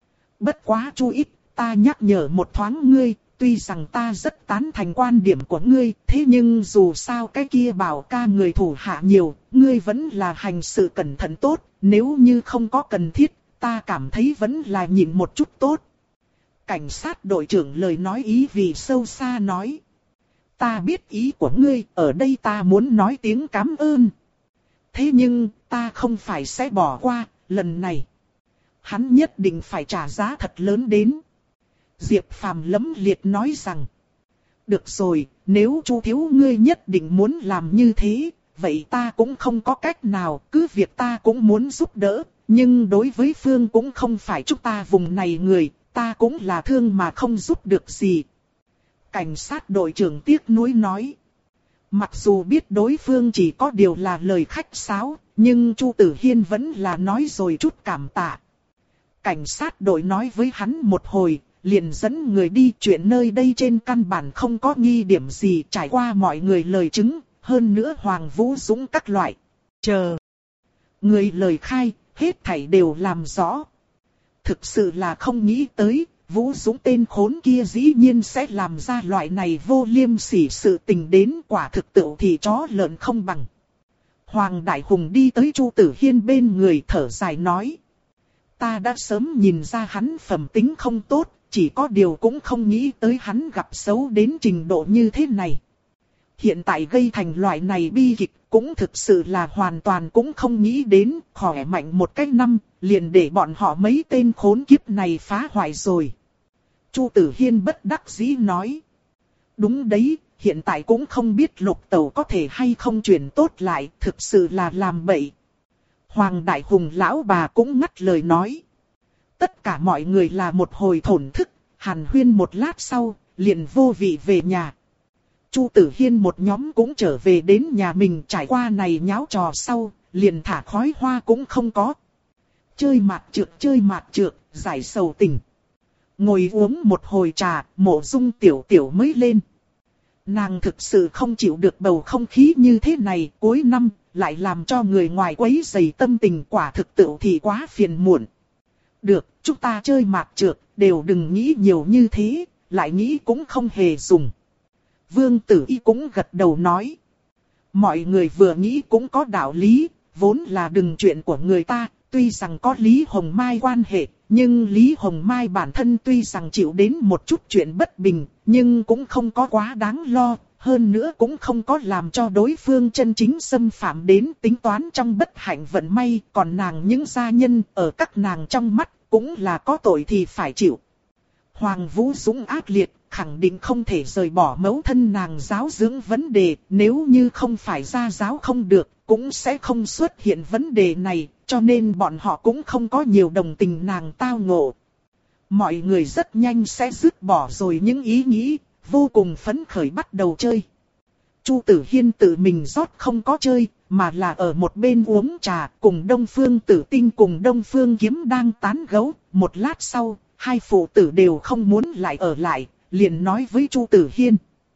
Bất quá chú ít, ta nhắc nhở một thoáng ngươi, tuy rằng ta rất tán thành quan điểm của ngươi, thế nhưng dù sao cái kia bảo ca người thủ hạ nhiều, ngươi vẫn là hành sự cẩn thận tốt, nếu như không có cần thiết, ta cảm thấy vẫn là nhịn một chút tốt. Cảnh sát đội trưởng lời nói ý vì sâu xa nói. Ta biết ý của ngươi, ở đây ta muốn nói tiếng cảm ơn. Thế nhưng, ta không phải sẽ bỏ qua, lần này. Hắn nhất định phải trả giá thật lớn đến. Diệp Phàm lấm liệt nói rằng. Được rồi, nếu Chu thiếu ngươi nhất định muốn làm như thế, vậy ta cũng không có cách nào, cứ việc ta cũng muốn giúp đỡ. Nhưng đối với Phương cũng không phải chúng ta vùng này người, ta cũng là thương mà không giúp được gì. Cảnh sát đội trưởng tiếc nuối nói. Mặc dù biết đối phương chỉ có điều là lời khách sáo, nhưng Chu Tử Hiên vẫn là nói rồi chút cảm tạ. Cảnh sát đội nói với hắn một hồi, liền dẫn người đi, chuyện nơi đây trên căn bản không có nghi điểm gì, trải qua mọi người lời chứng, hơn nữa Hoàng Vũ Dũng các loại. Chờ. Người lời khai, hết thảy đều làm rõ. Thực sự là không nghĩ tới, Vũ Dũng tên khốn kia dĩ nhiên sẽ làm ra loại này vô liêm sỉ sự tình đến, quả thực tựu thì chó lợn không bằng. Hoàng Đại Hùng đi tới Chu Tử Hiên bên người thở dài nói. Ta đã sớm nhìn ra hắn phẩm tính không tốt, chỉ có điều cũng không nghĩ tới hắn gặp xấu đến trình độ như thế này. Hiện tại gây thành loại này bi kịch cũng thực sự là hoàn toàn cũng không nghĩ đến, khỏe mạnh một cái năm, liền để bọn họ mấy tên khốn kiếp này phá hoại rồi. Chu Tử Hiên bất đắc dĩ nói. Đúng đấy, hiện tại cũng không biết Lục Tẩu có thể hay không chuyển tốt lại, thực sự là làm bậy. Hoàng Đại Hùng lão bà cũng ngắt lời nói. Tất cả mọi người là một hồi thổn thức, hàn huyên một lát sau, liền vô vị về nhà. Chu Tử Hiên một nhóm cũng trở về đến nhà mình, trải qua này nháo trò sau, liền thả khói hoa cũng không có. Chơi mạt trượt chơi mạt trượt, giải sầu tình. Ngồi uống một hồi trà, Mộ Dung tiểu tiểu mới lên. Nàng thực sự không chịu được bầu không khí như thế này, cuối năm, lại làm cho người ngoài quấy rầy tâm tình, quả thực tự thì quá phiền muộn. Được, chúng ta chơi mạt trượt, đều đừng nghĩ nhiều như thế, lại nghĩ cũng không hề dùng. Vương Tử Y cũng gật đầu nói. Mọi người vừa nghĩ cũng có đạo lý, vốn là đừng chuyện của người ta, tuy rằng có Lý Hồng Mai quan hệ, nhưng Lý Hồng Mai bản thân tuy rằng chịu đến một chút chuyện bất bình, nhưng cũng không có quá đáng lo, hơn nữa cũng không có làm cho đối phương chân chính xâm phạm đến tính toán trong bất hạnh vận may, còn nàng những gia nhân ở các nàng trong mắt cũng là có tội thì phải chịu. Hoàng Vũ Dũng ác liệt, khẳng định không thể rời bỏ mẫu thân nàng giáo dưỡng vấn đề, nếu như không phải gia giáo không được, cũng sẽ không xuất hiện vấn đề này, cho nên bọn họ cũng không có nhiều đồng tình nàng tao ngộ. Mọi người rất nhanh sẽ dứt bỏ rồi những ý nghĩ, vô cùng phấn khởi bắt đầu chơi. Chu Tử Hiên tự mình rót không có chơi, mà là ở một bên uống trà, cùng Đông Phương Tử Tinh cùng Đông Phương Kiếm đang tán gẫu. Một lát sau, hai phụ tử đều không muốn lại ở lại, liền nói với Chu Tử Hiên.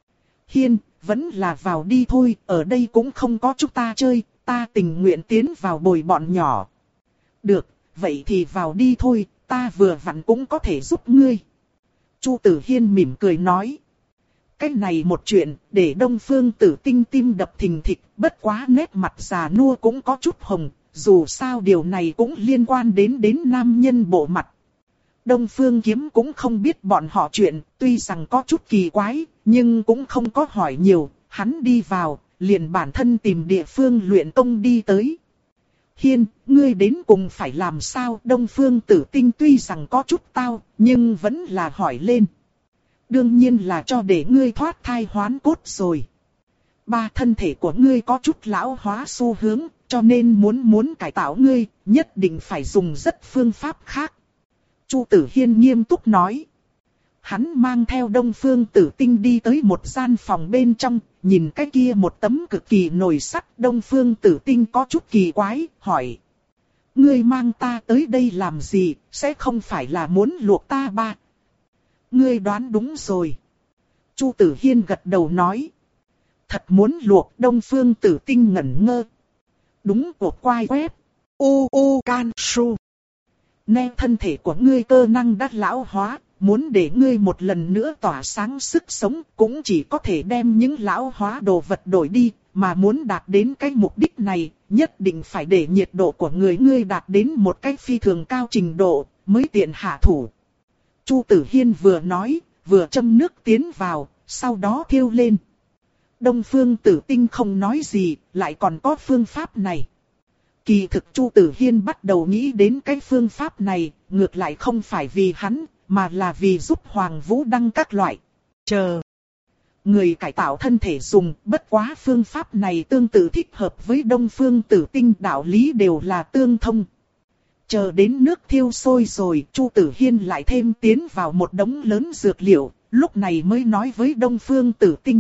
Hiên, vẫn là vào đi thôi, ở đây cũng không có chúng ta chơi, ta tình nguyện tiến vào bồi bọn nhỏ. Được, vậy thì vào đi thôi, ta vừa vặn cũng có thể giúp ngươi. Chu Tử Hiên mỉm cười nói. Cái này một chuyện, để Đông Phương Tử Tinh tim đập thình thịch, bất quá nét mặt già nua cũng có chút hồng, dù sao điều này cũng liên quan đến đến nam nhân bộ mặt. Đông Phương Kiếm cũng không biết bọn họ chuyện, tuy rằng có chút kỳ quái, nhưng cũng không có hỏi nhiều, hắn đi vào, liền bản thân tìm địa phương luyện công đi tới. Hiên, ngươi đến cùng phải làm sao? Đông Phương Tử Tinh tuy rằng có chút tao, nhưng vẫn là hỏi lên. Đương nhiên là cho để ngươi thoát thai hoán cốt rồi. Ba, thân thể của ngươi có chút lão hóa xu hướng, cho nên muốn muốn cải tạo ngươi, nhất định phải dùng rất phương pháp khác. Chu Tử Hiên nghiêm túc nói. Hắn mang theo Đông Phương Tử Tinh đi tới một gian phòng bên trong, nhìn cái kia một tấm cực kỳ nồi sắt. Đông Phương Tử Tinh có chút kỳ quái, hỏi. Ngươi mang ta tới đây làm gì, sẽ không phải là muốn luộc ta ba? Ngươi đoán đúng rồi. Chu Tử Hiên gật đầu nói. Thật muốn luộc. Đông Phương Tử Tinh ngẩn ngơ. Đúng của quai web. U U Can Su. Nè, thân thể của ngươi cơ năng đã lão hóa, muốn để ngươi một lần nữa tỏa sáng sức sống, cũng chỉ có thể đem những lão hóa đồ vật đổi đi, mà muốn đạt đến cái mục đích này, nhất định phải để nhiệt độ của người ngươi đạt đến một cái phi thường cao trình độ, mới tiện hạ thủ. Chu Tử Hiên vừa nói, vừa châm nước tiến vào, sau đó thiêu lên. Đông Phương Tử Tinh không nói gì, lại còn có phương pháp này. Kỳ thực Chu Tử Hiên bắt đầu nghĩ đến cái phương pháp này, ngược lại không phải vì hắn, mà là vì giúp Hoàng Vũ Đăng các loại. Chờ. Người cải tạo thân thể dùng, bất quá phương pháp này tương tự thích hợp với Đông Phương Tử Tinh, đạo lý đều là tương thông. Chờ đến nước thiêu sôi rồi, Chu Tử Hiên lại thêm tiến vào một đống lớn dược liệu, lúc này mới nói với Đông Phương Tử Tinh.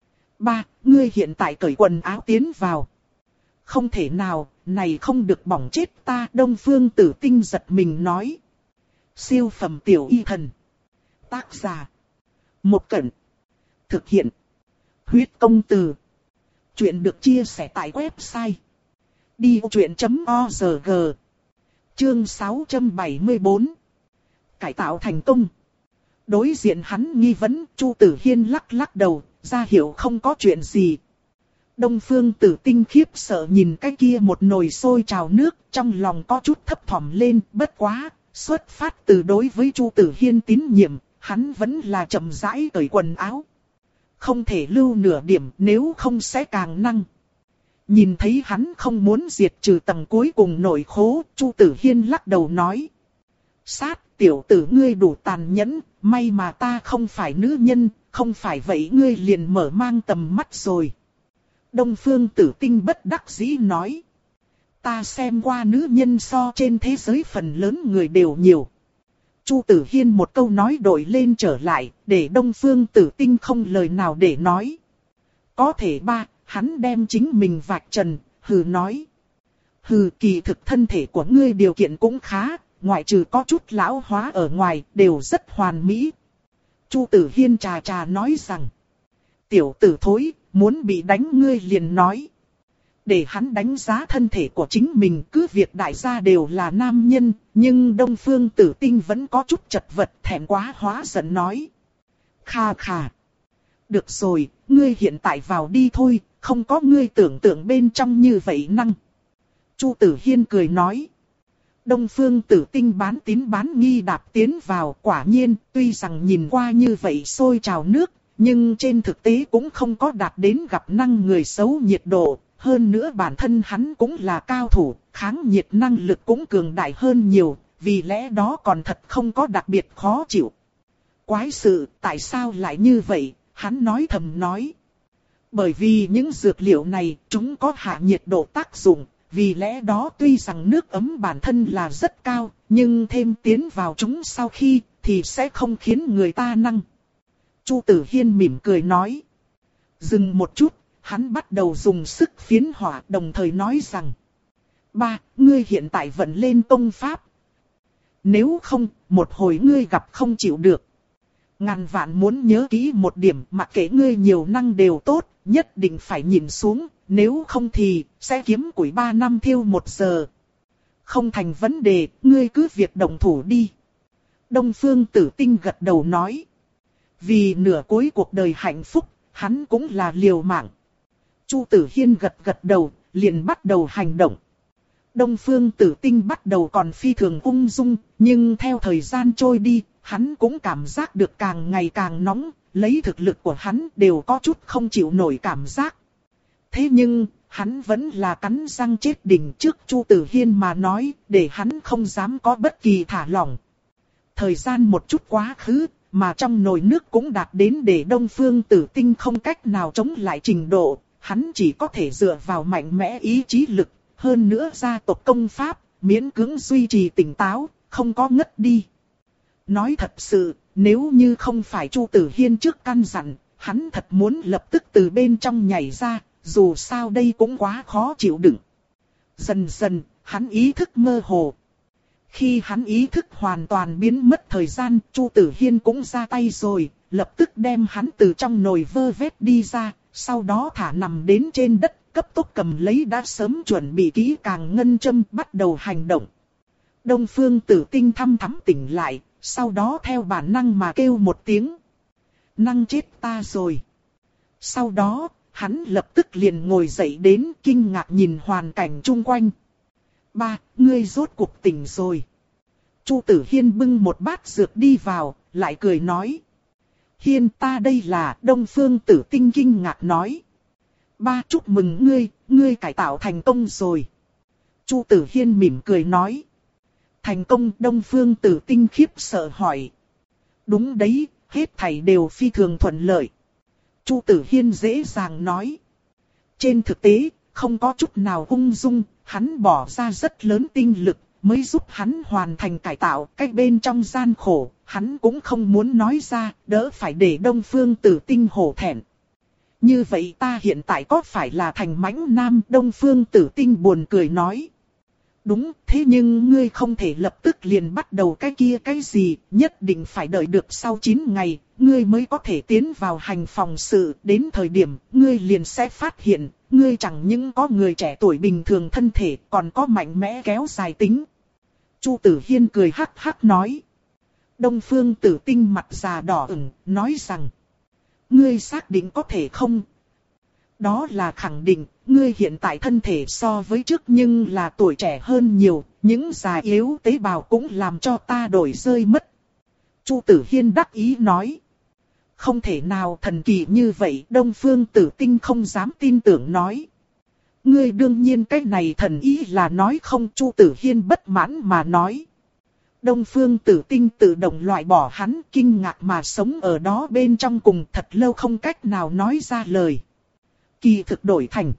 Ba, ngươi hiện tại cởi quần áo tiến vào. Không thể nào, này không được bỏng chết ta. Đông Phương Tử Tinh giật mình nói. Siêu phẩm tiểu y thần. Tác giả. Một Cẩn. Thực hiện. Huyết công từ. Chuyện được chia sẻ tại website. đi ô chuyện chấm org. Chương sáu trăm bảy mươi tư. Cải tạo thành công. Đối diện hắn nghi vấn, Chu Tử Hiên lắc lắc đầu, ra hiệu không có chuyện gì. Đông Phương Tử Tinh khiếp sợ nhìn cái kia một nồi sôi trào nước, trong lòng có chút thấp thỏm lên, bất quá, xuất phát từ đối với Chu Tử Hiên tín nhiệm, hắn vẫn là chậm rãi cởi quần áo. Không thể lưu nửa điểm, nếu không sẽ càng năng. Nhìn thấy hắn không muốn diệt trừ tầng cuối cùng nổi khố, Chu Tử Hiên lắc đầu nói. Sát, tiểu tử ngươi đủ tàn nhẫn, may mà ta không phải nữ nhân, không phải vậy ngươi liền mở mang tầm mắt rồi. Đông Phương Tử Tinh bất đắc dĩ nói. Ta xem qua nữ nhân so trên thế giới phần lớn người đều nhiều. Chu Tử Hiên một câu nói đổi lên trở lại, để Đông Phương Tử Tinh không lời nào để nói. Có thể ba, hắn đem chính mình vạch trần, hừ nói. Hừ, kỳ thực thân thể của ngươi điều kiện cũng khá, ngoại trừ có chút lão hóa ở ngoài, đều rất hoàn mỹ. Chu Tử Hiên trà trà nói rằng. Tiểu tử thối, muốn bị đánh ngươi liền nói. Để hắn đánh giá thân thể của chính mình, cứ việc đại gia đều là nam nhân, nhưng Đông Phương Tử Tinh vẫn có chút chật vật, thẹn quá hóa giận nói. Kha kha. Được rồi, ngươi hiện tại vào đi thôi, không có ngươi tưởng tượng bên trong như vậy năng. Chu Tử Hiên cười nói. Đông Phương Tử Tinh bán tín bán nghi đạp tiến vào, quả nhiên, tuy rằng nhìn qua như vậy sôi trào nước, nhưng trên thực tế cũng không có đạt đến gặp năng người xấu nhiệt độ. Hơn nữa bản thân hắn cũng là cao thủ, kháng nhiệt năng lực cũng cường đại hơn nhiều, vì lẽ đó còn thật không có đặc biệt khó chịu. Quái sự, tại sao lại như vậy, hắn nói thầm nói. Bởi vì những dược liệu này, chúng có hạ nhiệt độ tác dụng, vì lẽ đó tuy rằng nước ấm bản thân là rất cao, nhưng thêm tiến vào chúng sau khi, thì sẽ không khiến người ta năng. Chu Tử Hiên mỉm cười nói. Dừng một chút. Hắn bắt đầu dùng sức phiến hỏa, đồng thời nói rằng. Ba, ngươi hiện tại vận lên công pháp. Nếu không, một hồi ngươi gặp không chịu được. Ngàn vạn muốn nhớ kỹ một điểm, mặc kệ ngươi nhiều năng đều tốt, nhất định phải nhìn xuống, nếu không thì, sẽ kiếm củi ba năm thiêu một giờ. Không thành vấn đề, ngươi cứ việc động thủ đi. Đông Phương Tử Tinh gật đầu nói. Vì nửa cuối cuộc đời hạnh phúc, hắn cũng là liều mạng. Chu Tử Hiên gật gật đầu, liền bắt đầu hành động. Đông Phương Tử Tinh bắt đầu còn phi thường ung dung, nhưng theo thời gian trôi đi, hắn cũng cảm giác được càng ngày càng nóng, lấy thực lực của hắn đều có chút không chịu nổi cảm giác. Thế nhưng, hắn vẫn là cắn răng chết đỉnh trước Chu Tử Hiên mà nói, để hắn không dám có bất kỳ thả lỏng. Thời gian một chút quá khứ, mà trong nồi nước cũng đạt đến để Đông Phương Tử Tinh không cách nào chống lại trình độ, hắn chỉ có thể dựa vào mạnh mẽ ý chí lực, hơn nữa gia tộc công pháp, miễn cưỡng duy trì tỉnh táo, không có ngất đi. Nói thật sự, nếu như không phải Chu Tử Hiên trước căn dặn, hắn thật muốn lập tức từ bên trong nhảy ra, dù sao đây cũng quá khó chịu đựng. Dần dần, hắn ý thức mơ hồ. Khi hắn ý thức hoàn toàn biến mất thời gian, Chu Tử Hiên cũng ra tay rồi, lập tức đem hắn từ trong nồi vơ vét đi ra, sau đó thả nằm đến trên đất, cấp tốc cầm lấy đã sớm chuẩn bị kỹ càng ngân châm bắt đầu hành động. Đông Phương Tử Tinh thăm thắm tỉnh lại, sau đó theo bản năng mà kêu một tiếng. Năng chết ta rồi. Sau đó, hắn lập tức liền ngồi dậy đến kinh ngạc nhìn hoàn cảnh chung quanh. Ba, ngươi rốt cuộc tỉnh rồi. Chu Tử Hiên bưng một bát dược đi vào, lại cười nói. Hiên ta đây là Đông Phương Tử Tinh kinh ngạc nói. Ba chúc mừng ngươi, ngươi cải tạo thành công rồi. Chu Tử Hiên mỉm cười nói. Thành công. Đông Phương Tử Tinh khiếp sợ hỏi. Đúng đấy, hết thảy đều phi thường thuận lợi. Chu Tử Hiên dễ dàng nói. Trên thực tế, không có chút nào ung dung, hắn bỏ ra rất lớn tinh lực, mới giúp hắn hoàn thành cải tạo. Cách bên trong gian khổ, hắn cũng không muốn nói ra, đỡ phải để Đông Phương Tử Tinh hổ thẹn. Như vậy ta hiện tại có phải là thành mãnh nam? Đông Phương Tử Tinh buồn cười nói. Đúng, thế nhưng ngươi không thể lập tức liền bắt đầu cái kia cái gì, nhất định phải đợi được sau chín ngày, ngươi mới có thể tiến vào hành phòng sự. Đến thời điểm, ngươi liền sẽ phát hiện, ngươi chẳng những có người trẻ tuổi bình thường thân thể, còn có mạnh mẽ kéo dài tính. Chu Tử Hiên cười hắc hắc nói. Đông Phương Tử Tinh mặt già đỏ ửng, nói rằng. Ngươi xác định có thể không? Đó là khẳng định, ngươi hiện tại thân thể so với trước nhưng là tuổi trẻ hơn nhiều, những già yếu tế bào cũng làm cho ta đổi rơi mất. Chu Tử Hiên đắc ý nói. Không thể nào thần kỳ như vậy, Đông Phương Tử Tinh không dám tin tưởng nói. Ngươi đương nhiên cái này thần ý là nói không. Chu Tử Hiên bất mãn mà nói. Đông Phương Tử Tinh tự động loại bỏ hắn, kinh ngạc mà sống ở đó bên trong cùng thật lâu không cách nào nói ra lời. Kỳ thực đổi thành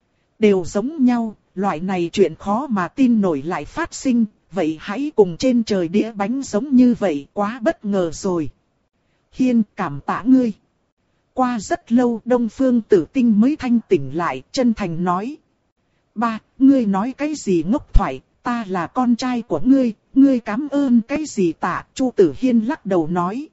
đều giống nhau, loại này chuyện khó mà tin nổi lại phát sinh, vậy hãy cùng trên trời đĩa bánh giống như vậy, quá bất ngờ rồi. Hiên, cảm tạ ngươi. Qua rất lâu Đông Phương Tử Tinh mới thanh tỉnh lại, chân thành nói. Ba, ngươi nói cái gì ngốc thoại, ta là con trai của ngươi, ngươi cảm ơn cái gì tạ? Chu Tử Hiên lắc đầu nói.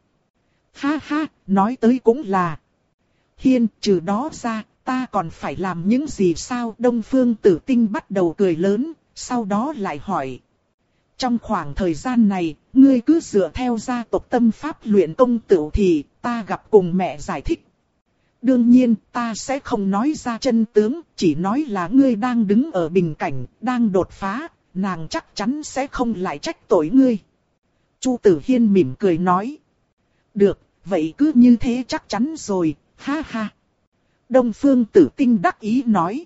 Ha ha, nói tới cũng là. Hiên, trừ đó ra, ta còn phải làm những gì sao? Đông Phương Tử Tinh bắt đầu cười lớn, sau đó lại hỏi. Trong khoảng thời gian này, ngươi cứ dựa theo gia tộc tâm pháp luyện công tựu thì, ta gặp cùng mẹ giải thích. Đương nhiên, ta sẽ không nói ra chân tướng, chỉ nói là ngươi đang đứng ở bình cảnh, đang đột phá, nàng chắc chắn sẽ không lại trách tội ngươi. Chu Tử Hiên mỉm cười nói. Được, vậy cứ như thế chắc chắn rồi, ha ha. Đông Phương Tử Tinh đắc ý nói.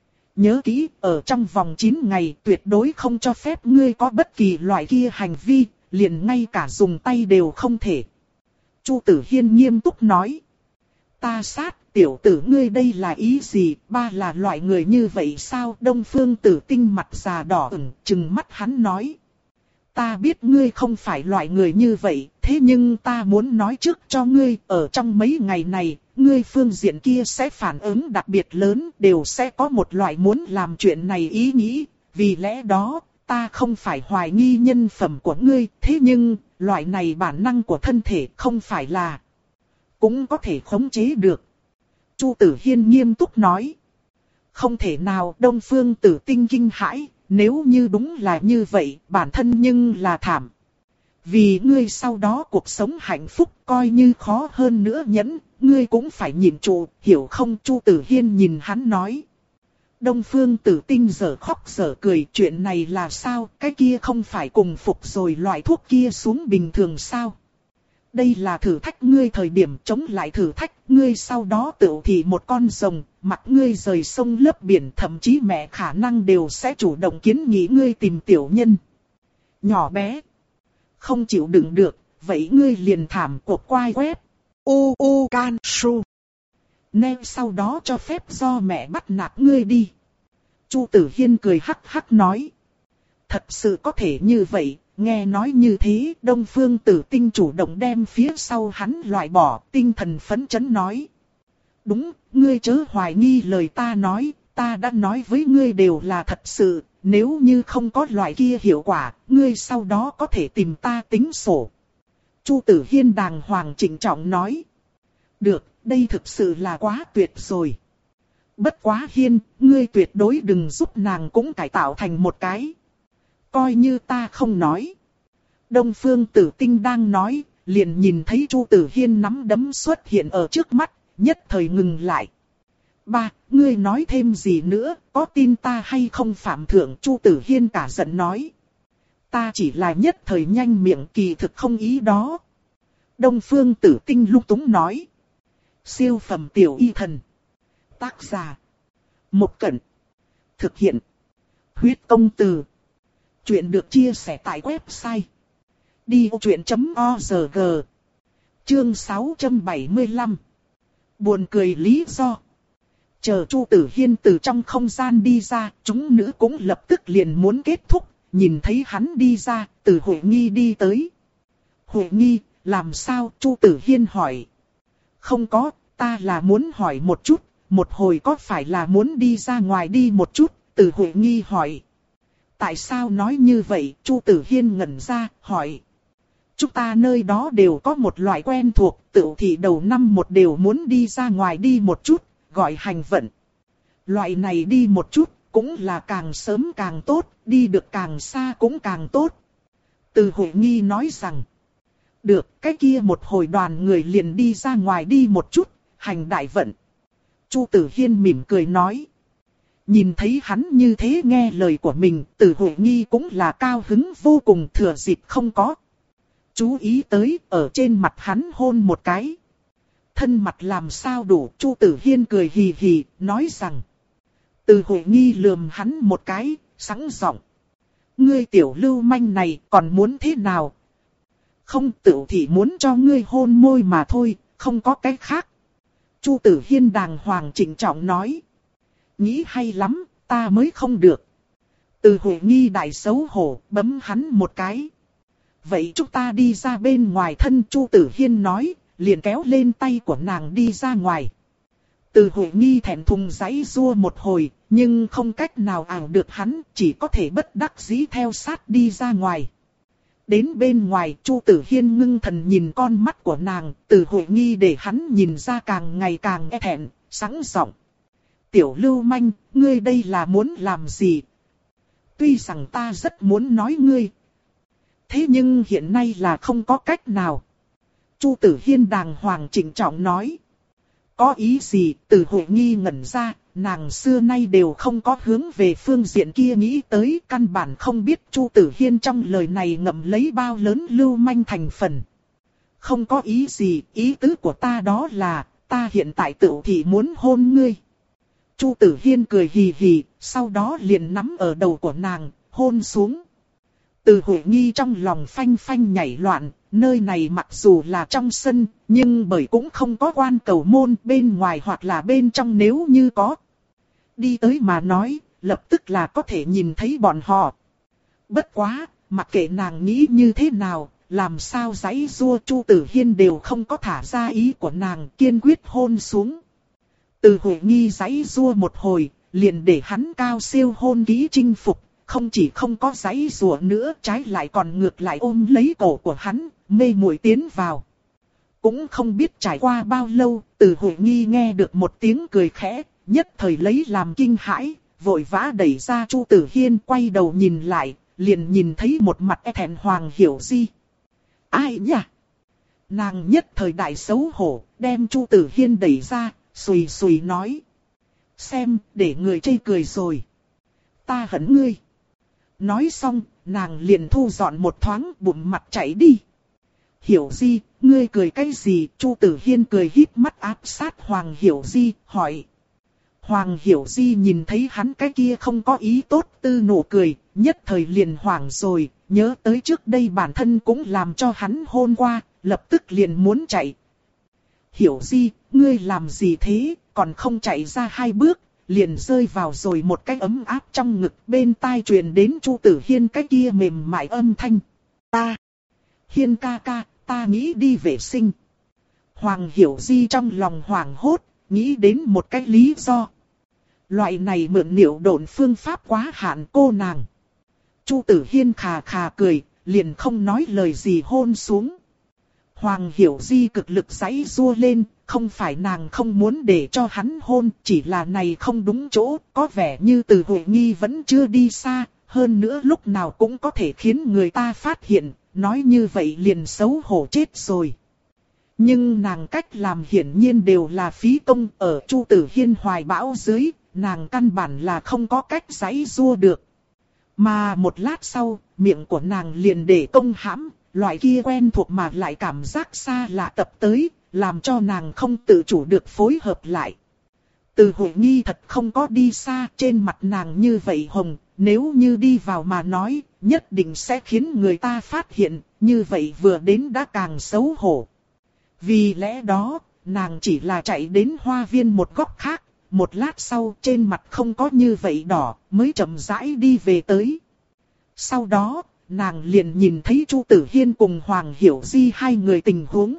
Nhớ kỹ, ở trong vòng chín ngày tuyệt đối không cho phép ngươi có bất kỳ loại kia hành vi, liền ngay cả dùng tay đều không thể. Chu Tử Hiên nghiêm túc nói. Ta sát, tiểu tử ngươi đây là ý gì? Ba là loại người như vậy sao? Đông Phương Tử Tinh mặt già đỏ ửng, trừng mắt hắn nói. Ta biết ngươi không phải loại người như vậy, thế nhưng ta muốn nói trước cho ngươi, ở trong mấy ngày này, ngươi phương diện kia sẽ phản ứng đặc biệt lớn, đều sẽ có một loại muốn làm chuyện này ý nghĩ, vì lẽ đó, ta không phải hoài nghi nhân phẩm của ngươi, thế nhưng, loại này bản năng của thân thể không phải là, cũng có thể khống chế được. Chu Tử Hiên nghiêm túc nói. Không thể nào. Đông Phương Tử Tinh kinh hãi, nếu như đúng là như vậy, bản thân nhưng là thảm. Vì ngươi sau đó cuộc sống hạnh phúc coi như khó hơn nữa nhẫn, ngươi cũng phải nhịn trụ, hiểu không? Chu Tử Hiên nhìn hắn nói. Đông Phương Tử Tinh giờ khóc giờ cười, chuyện này là sao? Cái kia không phải cùng phục rồi loại thuốc kia xuống bình thường sao? Đây là thử thách ngươi thời điểm chống lại thử thách, ngươi sau đó tự thì một con rồng, mặc ngươi rời sông lấp biển, thậm chí mẹ khả năng đều sẽ chủ động kiến nghị ngươi tìm tiểu nhân. Nhỏ bé, không chịu đựng được, vậy ngươi liền thảm cuộc quai quét. U u can su. Nên sau đó cho phép do mẹ bắt nạt ngươi đi. Chu Tử Hiên cười hắc hắc nói. Thật sự có thể như vậy, nghe nói như thế, Đông Phương Tử Tinh chủ động đem phía sau hắn loại bỏ, tinh thần phấn chấn nói. Đúng, ngươi chớ hoài nghi lời ta nói, ta đã nói với ngươi đều là thật sự, nếu như không có loại kia hiệu quả, ngươi sau đó có thể tìm ta tính sổ. Chu Tử Hiên đàng hoàng trịnh trọng nói. Được, đây thực sự là quá tuyệt rồi. Bất quá Hiên, ngươi tuyệt đối đừng giúp nàng cũng cải tạo thành một cái. Coi như ta không nói. Đông Phương Tử Tinh đang nói, liền nhìn thấy Chu Tử Hiên nắm đấm xuất hiện ở trước mắt, nhất thời ngừng lại. Ba, ngươi nói thêm gì nữa, có tin ta hay không phạm thượng? Chu Tử Hiên cả giận nói. Ta chỉ là nhất thời nhanh miệng, kỳ thực không ý đó. Đông Phương Tử Tinh lung túng nói. Siêu phẩm tiểu y thần. Tác giả. Một Cẩn. Thực hiện. Huyết công từ. Chuyện được chia sẻ tại website. đi ô chuyện chấm org. Chương sáu trăm bảy mươi lăm. Buồn cười lý do. Chờ Chu Tử Hiên từ trong không gian đi ra, chúng nữ cũng lập tức liền muốn kết thúc. Nhìn thấy hắn đi ra, Từ Huệ Nghi đi tới. Huệ Nghi, làm sao? Chu Tử Hiên hỏi. Không có, ta là muốn hỏi một chút, một hồi có phải là muốn đi ra ngoài đi một chút? Từ Huệ Nghi hỏi. Tại sao nói như vậy? Chu Tử Hiên ngẩn ra, hỏi. Chúng ta nơi đó đều có một loại quen thuộc, tựu thị đầu năm một đều muốn đi ra ngoài đi một chút, gọi hành vận. Loại này đi một chút, cũng là càng sớm càng tốt, đi được càng xa cũng càng tốt. Từ Huệ Nghi nói rằng. Được, cái kia một hồi đoàn người liền đi ra ngoài đi một chút, hành đại vận. Chu Tử Hiên mỉm cười nói. Nhìn thấy hắn như thế nghe lời của mình, Từ Huệ Nghi cũng là cao hứng vô cùng, thừa dịp không có. Chú ý tới, ở trên mặt hắn hôn một cái. Thân mặt làm sao đủ? Chu Tử Hiên cười hì hì, nói rằng. Từ Huệ Nghi lườm hắn một cái, sẵn giọng. Ngươi tiểu lưu manh này còn muốn thế nào? Không, tự thì muốn cho ngươi hôn môi mà thôi, không có cái khác. Chu Tử Hiên đàng hoàng trịnh trọng nói. Nghĩ hay lắm, ta mới không được. Từ Huệ Nghi đại xấu hổ, bấm hắn một cái. Vậy chúng ta đi ra bên ngoài thân. Chu Tử Hiên nói, liền kéo lên tay của nàng đi ra ngoài. Từ Huệ Nghi thẹn thùng giãy giụa một hồi, nhưng không cách nào ảo được hắn, chỉ có thể bất đắc dĩ theo sát đi ra ngoài. Đến bên ngoài, Chu Tử Hiên ngưng thần nhìn con mắt của nàng, Từ Huệ Nghi để hắn nhìn ra càng ngày càng e thẹn, sẵn giọng. Tiểu lưu manh, ngươi đây là muốn làm gì? Tuy rằng ta rất muốn nói ngươi. Thế nhưng hiện nay là không có cách nào. Chu Tử Hiên đàng hoàng trịnh trọng nói. Có ý gì? Từ Huệ Nghi ngẩn ra, nàng xưa nay đều không có hướng về phương diện kia nghĩ tới, căn bản không biết Chu Tử Hiên trong lời này ngậm lấy bao lớn lưu manh thành phần. Không có ý gì, ý tứ của ta đó là, ta hiện tại tự thì muốn hôn ngươi. Chu Tử Hiên cười hì hì, sau đó liền nắm ở đầu của nàng, hôn xuống. Từ Huệ Nghi trong lòng phanh phanh nhảy loạn, nơi này mặc dù là trong sân, nhưng bởi cũng không có quan cầu môn, bên ngoài hoặc là bên trong nếu như có. Đi tới mà nói, lập tức là có thể nhìn thấy bọn họ. Bất quá, mặc kệ nàng nghĩ như thế nào, làm sao giãy giụa, Chu Tử Hiên đều không có thả ra ý của nàng, kiên quyết hôn xuống. Từ Huệ Nghi giãy giụa một hồi, liền để hắn cao siêu hôn kỹ chinh phục. Không chỉ không có giãy giụa nữa, trái lại còn ngược lại ôm lấy cổ của hắn, mê muội tiến vào. Cũng không biết trải qua bao lâu, Từ Huệ Nghi nghe được một tiếng cười khẽ, nhất thời lấy làm kinh hãi, vội vã đẩy ra Chu Tử Hiên, quay đầu nhìn lại, liền nhìn thấy một mặt e thẹn Hoàng Hiểu Di. Ai nhỉ? Nàng nhất thời đại xấu hổ, đem Chu Tử Hiên đẩy ra, xùy xùy nói. Xem, để người chê cười rồi. Ta hận ngươi. Nói xong, nàng liền thu dọn một thoáng, bụng mặt chạy đi. Hiểu Di, ngươi cười cái gì? Chu Tử Hiên cười híp mắt áp sát Hoàng Hiểu Di, hỏi. Hoàng Hiểu Di nhìn thấy hắn cái kia không có ý tốt tư nụ cười, nhất thời liền hoảng rồi, nhớ tới trước đây bản thân cũng làm cho hắn hôn qua, lập tức liền muốn chạy. Hiểu Di, ngươi làm gì thế, còn không chạy ra hai bước, liền rơi vào rồi một cái ấm áp trong ngực, bên tai truyền đến Chu Tử Hiên cái kia mềm mại âm thanh. Ta, Hiên ca ca, ta nghĩ đi vệ sinh. Hoàng Hiểu Di trong lòng hoảng hốt, nghĩ đến một cái lý do. Loại này mượn niệu độn phương pháp quá hạn cô nàng. Chu Tử Hiên khà khà cười, liền không nói lời gì hôn xuống. Hoàng Hiểu Di cực lực giãy giụa lên, không phải nàng không muốn để cho hắn hôn, chỉ là này không đúng chỗ, có vẻ như Từ Huệ Nghi vẫn chưa đi xa, hơn nữa lúc nào cũng có thể khiến người ta phát hiện, nói như vậy liền xấu hổ chết rồi. Nhưng nàng cách làm hiển nhiên đều là phí công, ở Chu Tử Hiên hoài bão dưới, nàng căn bản là không có cách giãy giụa được. Mà một lát sau, miệng của nàng liền để công hãm, loại kia quen thuộc mà lại cảm giác xa lạ tập tới, làm cho nàng không tự chủ được phối hợp lại. Từ Huệ Nghi thật không có đi xa, trên mặt nàng như vậy hồng, nếu như đi vào mà nói, nhất định sẽ khiến người ta phát hiện, như vậy vừa đến đã càng xấu hổ. Vì lẽ đó, nàng chỉ là chạy đến hoa viên một góc khác, một lát sau trên mặt không có như vậy đỏ, mới chậm rãi đi về tới. Sau đó, nàng liền nhìn thấy Chu Tử Hiên cùng Hoàng Hiểu Di hai người tình huống.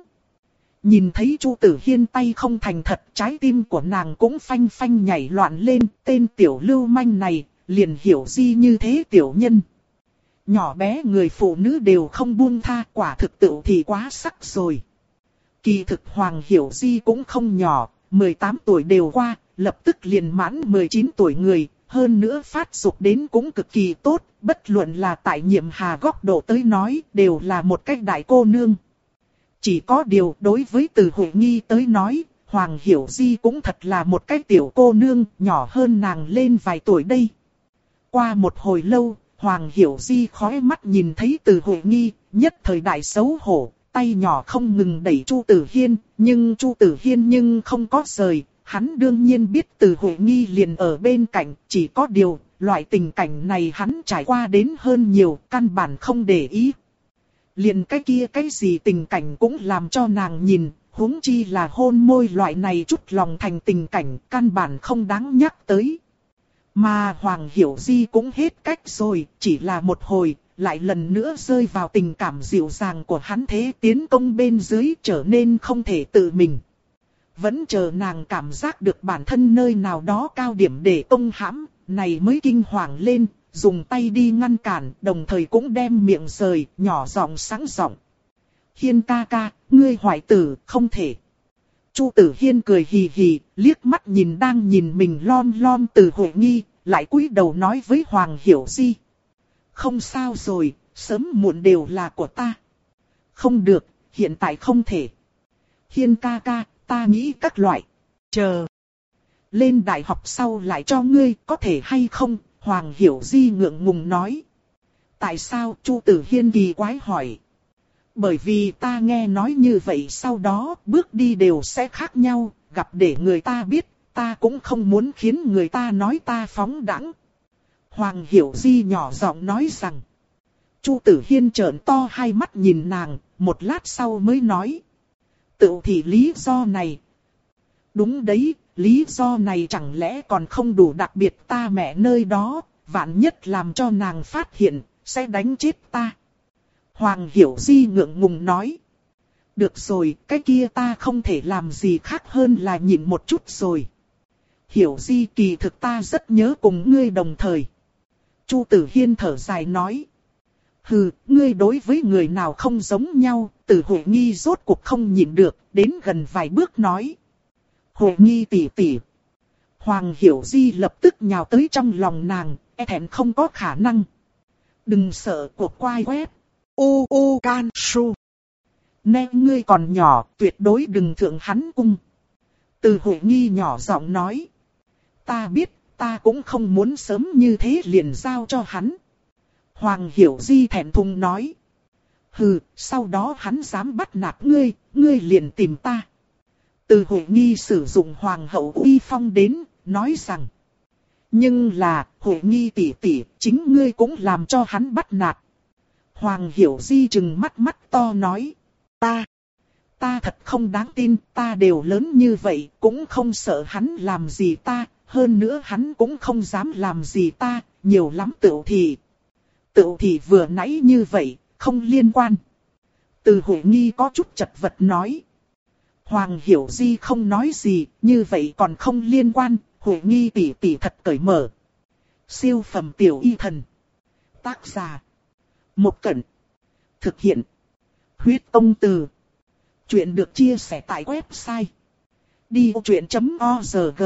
Nhìn thấy Chu Tử Hiên tay không thành thật, trái tim của nàng cũng phanh phanh nhảy loạn lên, tên tiểu lưu manh này, liền Hiểu Di như thế tiểu nhân. Nhỏ bé người phụ nữ đều không buông tha, quả thực tự thì quá sắc rồi. Kỳ thực Hoàng Hiểu Di cũng không nhỏ, mười tám tuổi đều qua, lập tức liền mãn mười chín tuổi người, hơn nữa phát dục đến cũng cực kỳ tốt, bất luận là tại Nhiệm Hà góc độ tới nói, đều là một cách đại cô nương. Chỉ có điều đối với Từ Huệ Nghi tới nói, Hoàng Hiểu Di cũng thật là một cái tiểu cô nương, nhỏ hơn nàng lên vài tuổi đây. Qua một hồi lâu, Hoàng Hiểu Di khói mắt nhìn thấy Từ Huệ Nghi, nhất thời đại xấu hổ, tay nhỏ không ngừng đẩy Chu Tử Hiên, nhưng Chu Tử Hiên nhưng không có rời. Hắn đương nhiên biết Từ Huệ Nghi liền ở bên cạnh, chỉ có điều, loại tình cảnh này hắn trải qua đến hơn nhiều, căn bản không để ý. Liền cái kia cái gì tình cảnh cũng làm cho nàng nhìn, huống chi là hôn môi loại này chút lòng thành tình cảnh, căn bản không đáng nhắc tới. Mà Hoàng Hiểu Di cũng hết cách rồi, chỉ là một hồi, lại lần nữa rơi vào tình cảm dịu dàng của hắn thế tiến công bên dưới trở nên không thể tự mình. Vẫn chờ nàng cảm giác được bản thân nơi nào đó cao điểm để công hãm, này mới kinh hoàng lên, dùng tay đi ngăn cản, đồng thời cũng đem miệng rời, nhỏ giọng sáng giọng. Hiên ca ca, ngươi hoại tử, không thể. Chu Tử Hiên cười hì hì, liếc mắt nhìn đang nhìn mình lom lom Từ Huệ Nghi, lại cúi đầu nói với Hoàng Hiểu Di. Không sao rồi, sớm muộn đều là của ta. Không được, hiện tại không thể. Hiên ca ca, ta nghĩ các loại. Chờ. Lên đại học sau lại cho ngươi, có thể hay không? Hoàng Hiểu Di ngượng ngùng nói. Tại sao? Chu Tử Hiên kỳ quái hỏi. Bởi vì ta nghe nói như vậy sau đó bước đi đều sẽ khác nhau, gặp để người ta biết, ta cũng không muốn khiến người ta nói ta phóng đãng. Hoàng Hiểu Di nhỏ giọng nói rằng. Chu Tử Hiên trợn to hai mắt nhìn nàng, một lát sau mới nói. Tự thì lý do này. Đúng đấy, lý do này chẳng lẽ còn không đủ đặc biệt ta mẹ nơi đó, vạn nhất làm cho nàng phát hiện, sẽ đánh chết ta. Hoàng Hiểu Di ngượng ngùng nói. Được rồi, cái kia ta không thể làm gì khác hơn là nhịn một chút rồi. Hiểu Di kỳ thực ta rất nhớ cùng ngươi đồng thời. Chu Tử Hiên thở dài nói. Hừ, ngươi đối với người nào không giống nhau, Từ Huệ Nghi rốt cuộc không nhịn được, đến gần vài bước nói. Huệ Nghi tỷ tỷ. Hoàng Hiểu Di lập tức nhào tới trong lòng nàng, e thẹn không có khả năng. Đừng sợ cuộc quay web. U U Can Su. Nè ngươi còn nhỏ, tuyệt đối đừng thượng hắn cung. Từ Huệ Nghi nhỏ giọng nói. Ta biết, ta cũng không muốn sớm như thế liền giao cho hắn. Hoàng Hiểu Di thẹn thùng nói. Hừ, sau đó hắn dám bắt nạt ngươi, ngươi liền tìm ta. Từ Huệ Nghi sử dụng Hoàng hậu uy phong đến, nói rằng. Nhưng là, Huệ Nghi tỷ tỷ, chính ngươi cũng làm cho hắn bắt nạt. Hoàng Hiểu Di trừng mắt mắt to nói. Ta, ta thật không đáng tin, ta đều lớn như vậy, cũng không sợ hắn làm gì ta, hơn nữa hắn cũng không dám làm gì ta, nhiều lắm Tựu Thị. Tựu Thị vừa nãy như vậy, không liên quan. Từ Huệ Nghi có chút chật vật nói. Hoàng Hiểu Di không nói gì, như vậy còn không liên quan, Huệ Nghi tỷ tỷ thật cởi mở. Siêu phẩm tiểu y thần. Tác giả. Một Cẩn. Thực hiện. Huyết Công Từ. Chuyện được chia sẻ tại website. đi ô chuyện chấm org.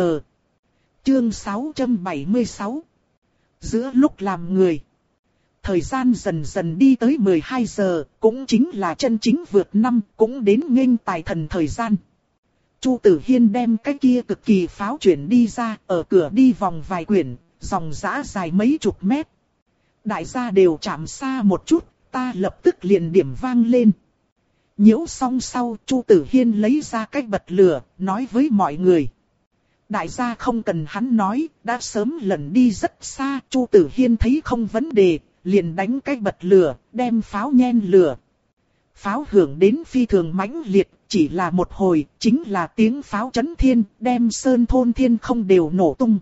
Chương sáu trăm bảy mươi sáu. Giữa lúc làm người. Thời gian dần dần đi tới mười hai giờ, cũng chính là chân chính vượt năm, cũng đến nghênh tài thần thời gian. Chu Tử Hiên đem cái kia cực kỳ pháo chuyển đi ra, ở cửa đi vòng vài quyển, dòng dã dài mấy chục mét. Đại gia đều chạm xa một chút, ta lập tức liền điểm vang lên. Nhiễu xong sau, Chu Tử Hiên lấy ra cái bật lửa, nói với mọi người. Đại gia không cần hắn nói, đã sớm lẩn đi rất xa, Chu Tử Hiên thấy không vấn đề, liền đánh cái bật lửa, đem pháo nhen lửa. Pháo hưởng đến phi thường mãnh liệt, chỉ là một hồi, chính là tiếng pháo chấn thiên, đem sơn thôn thiên không đều nổ tung.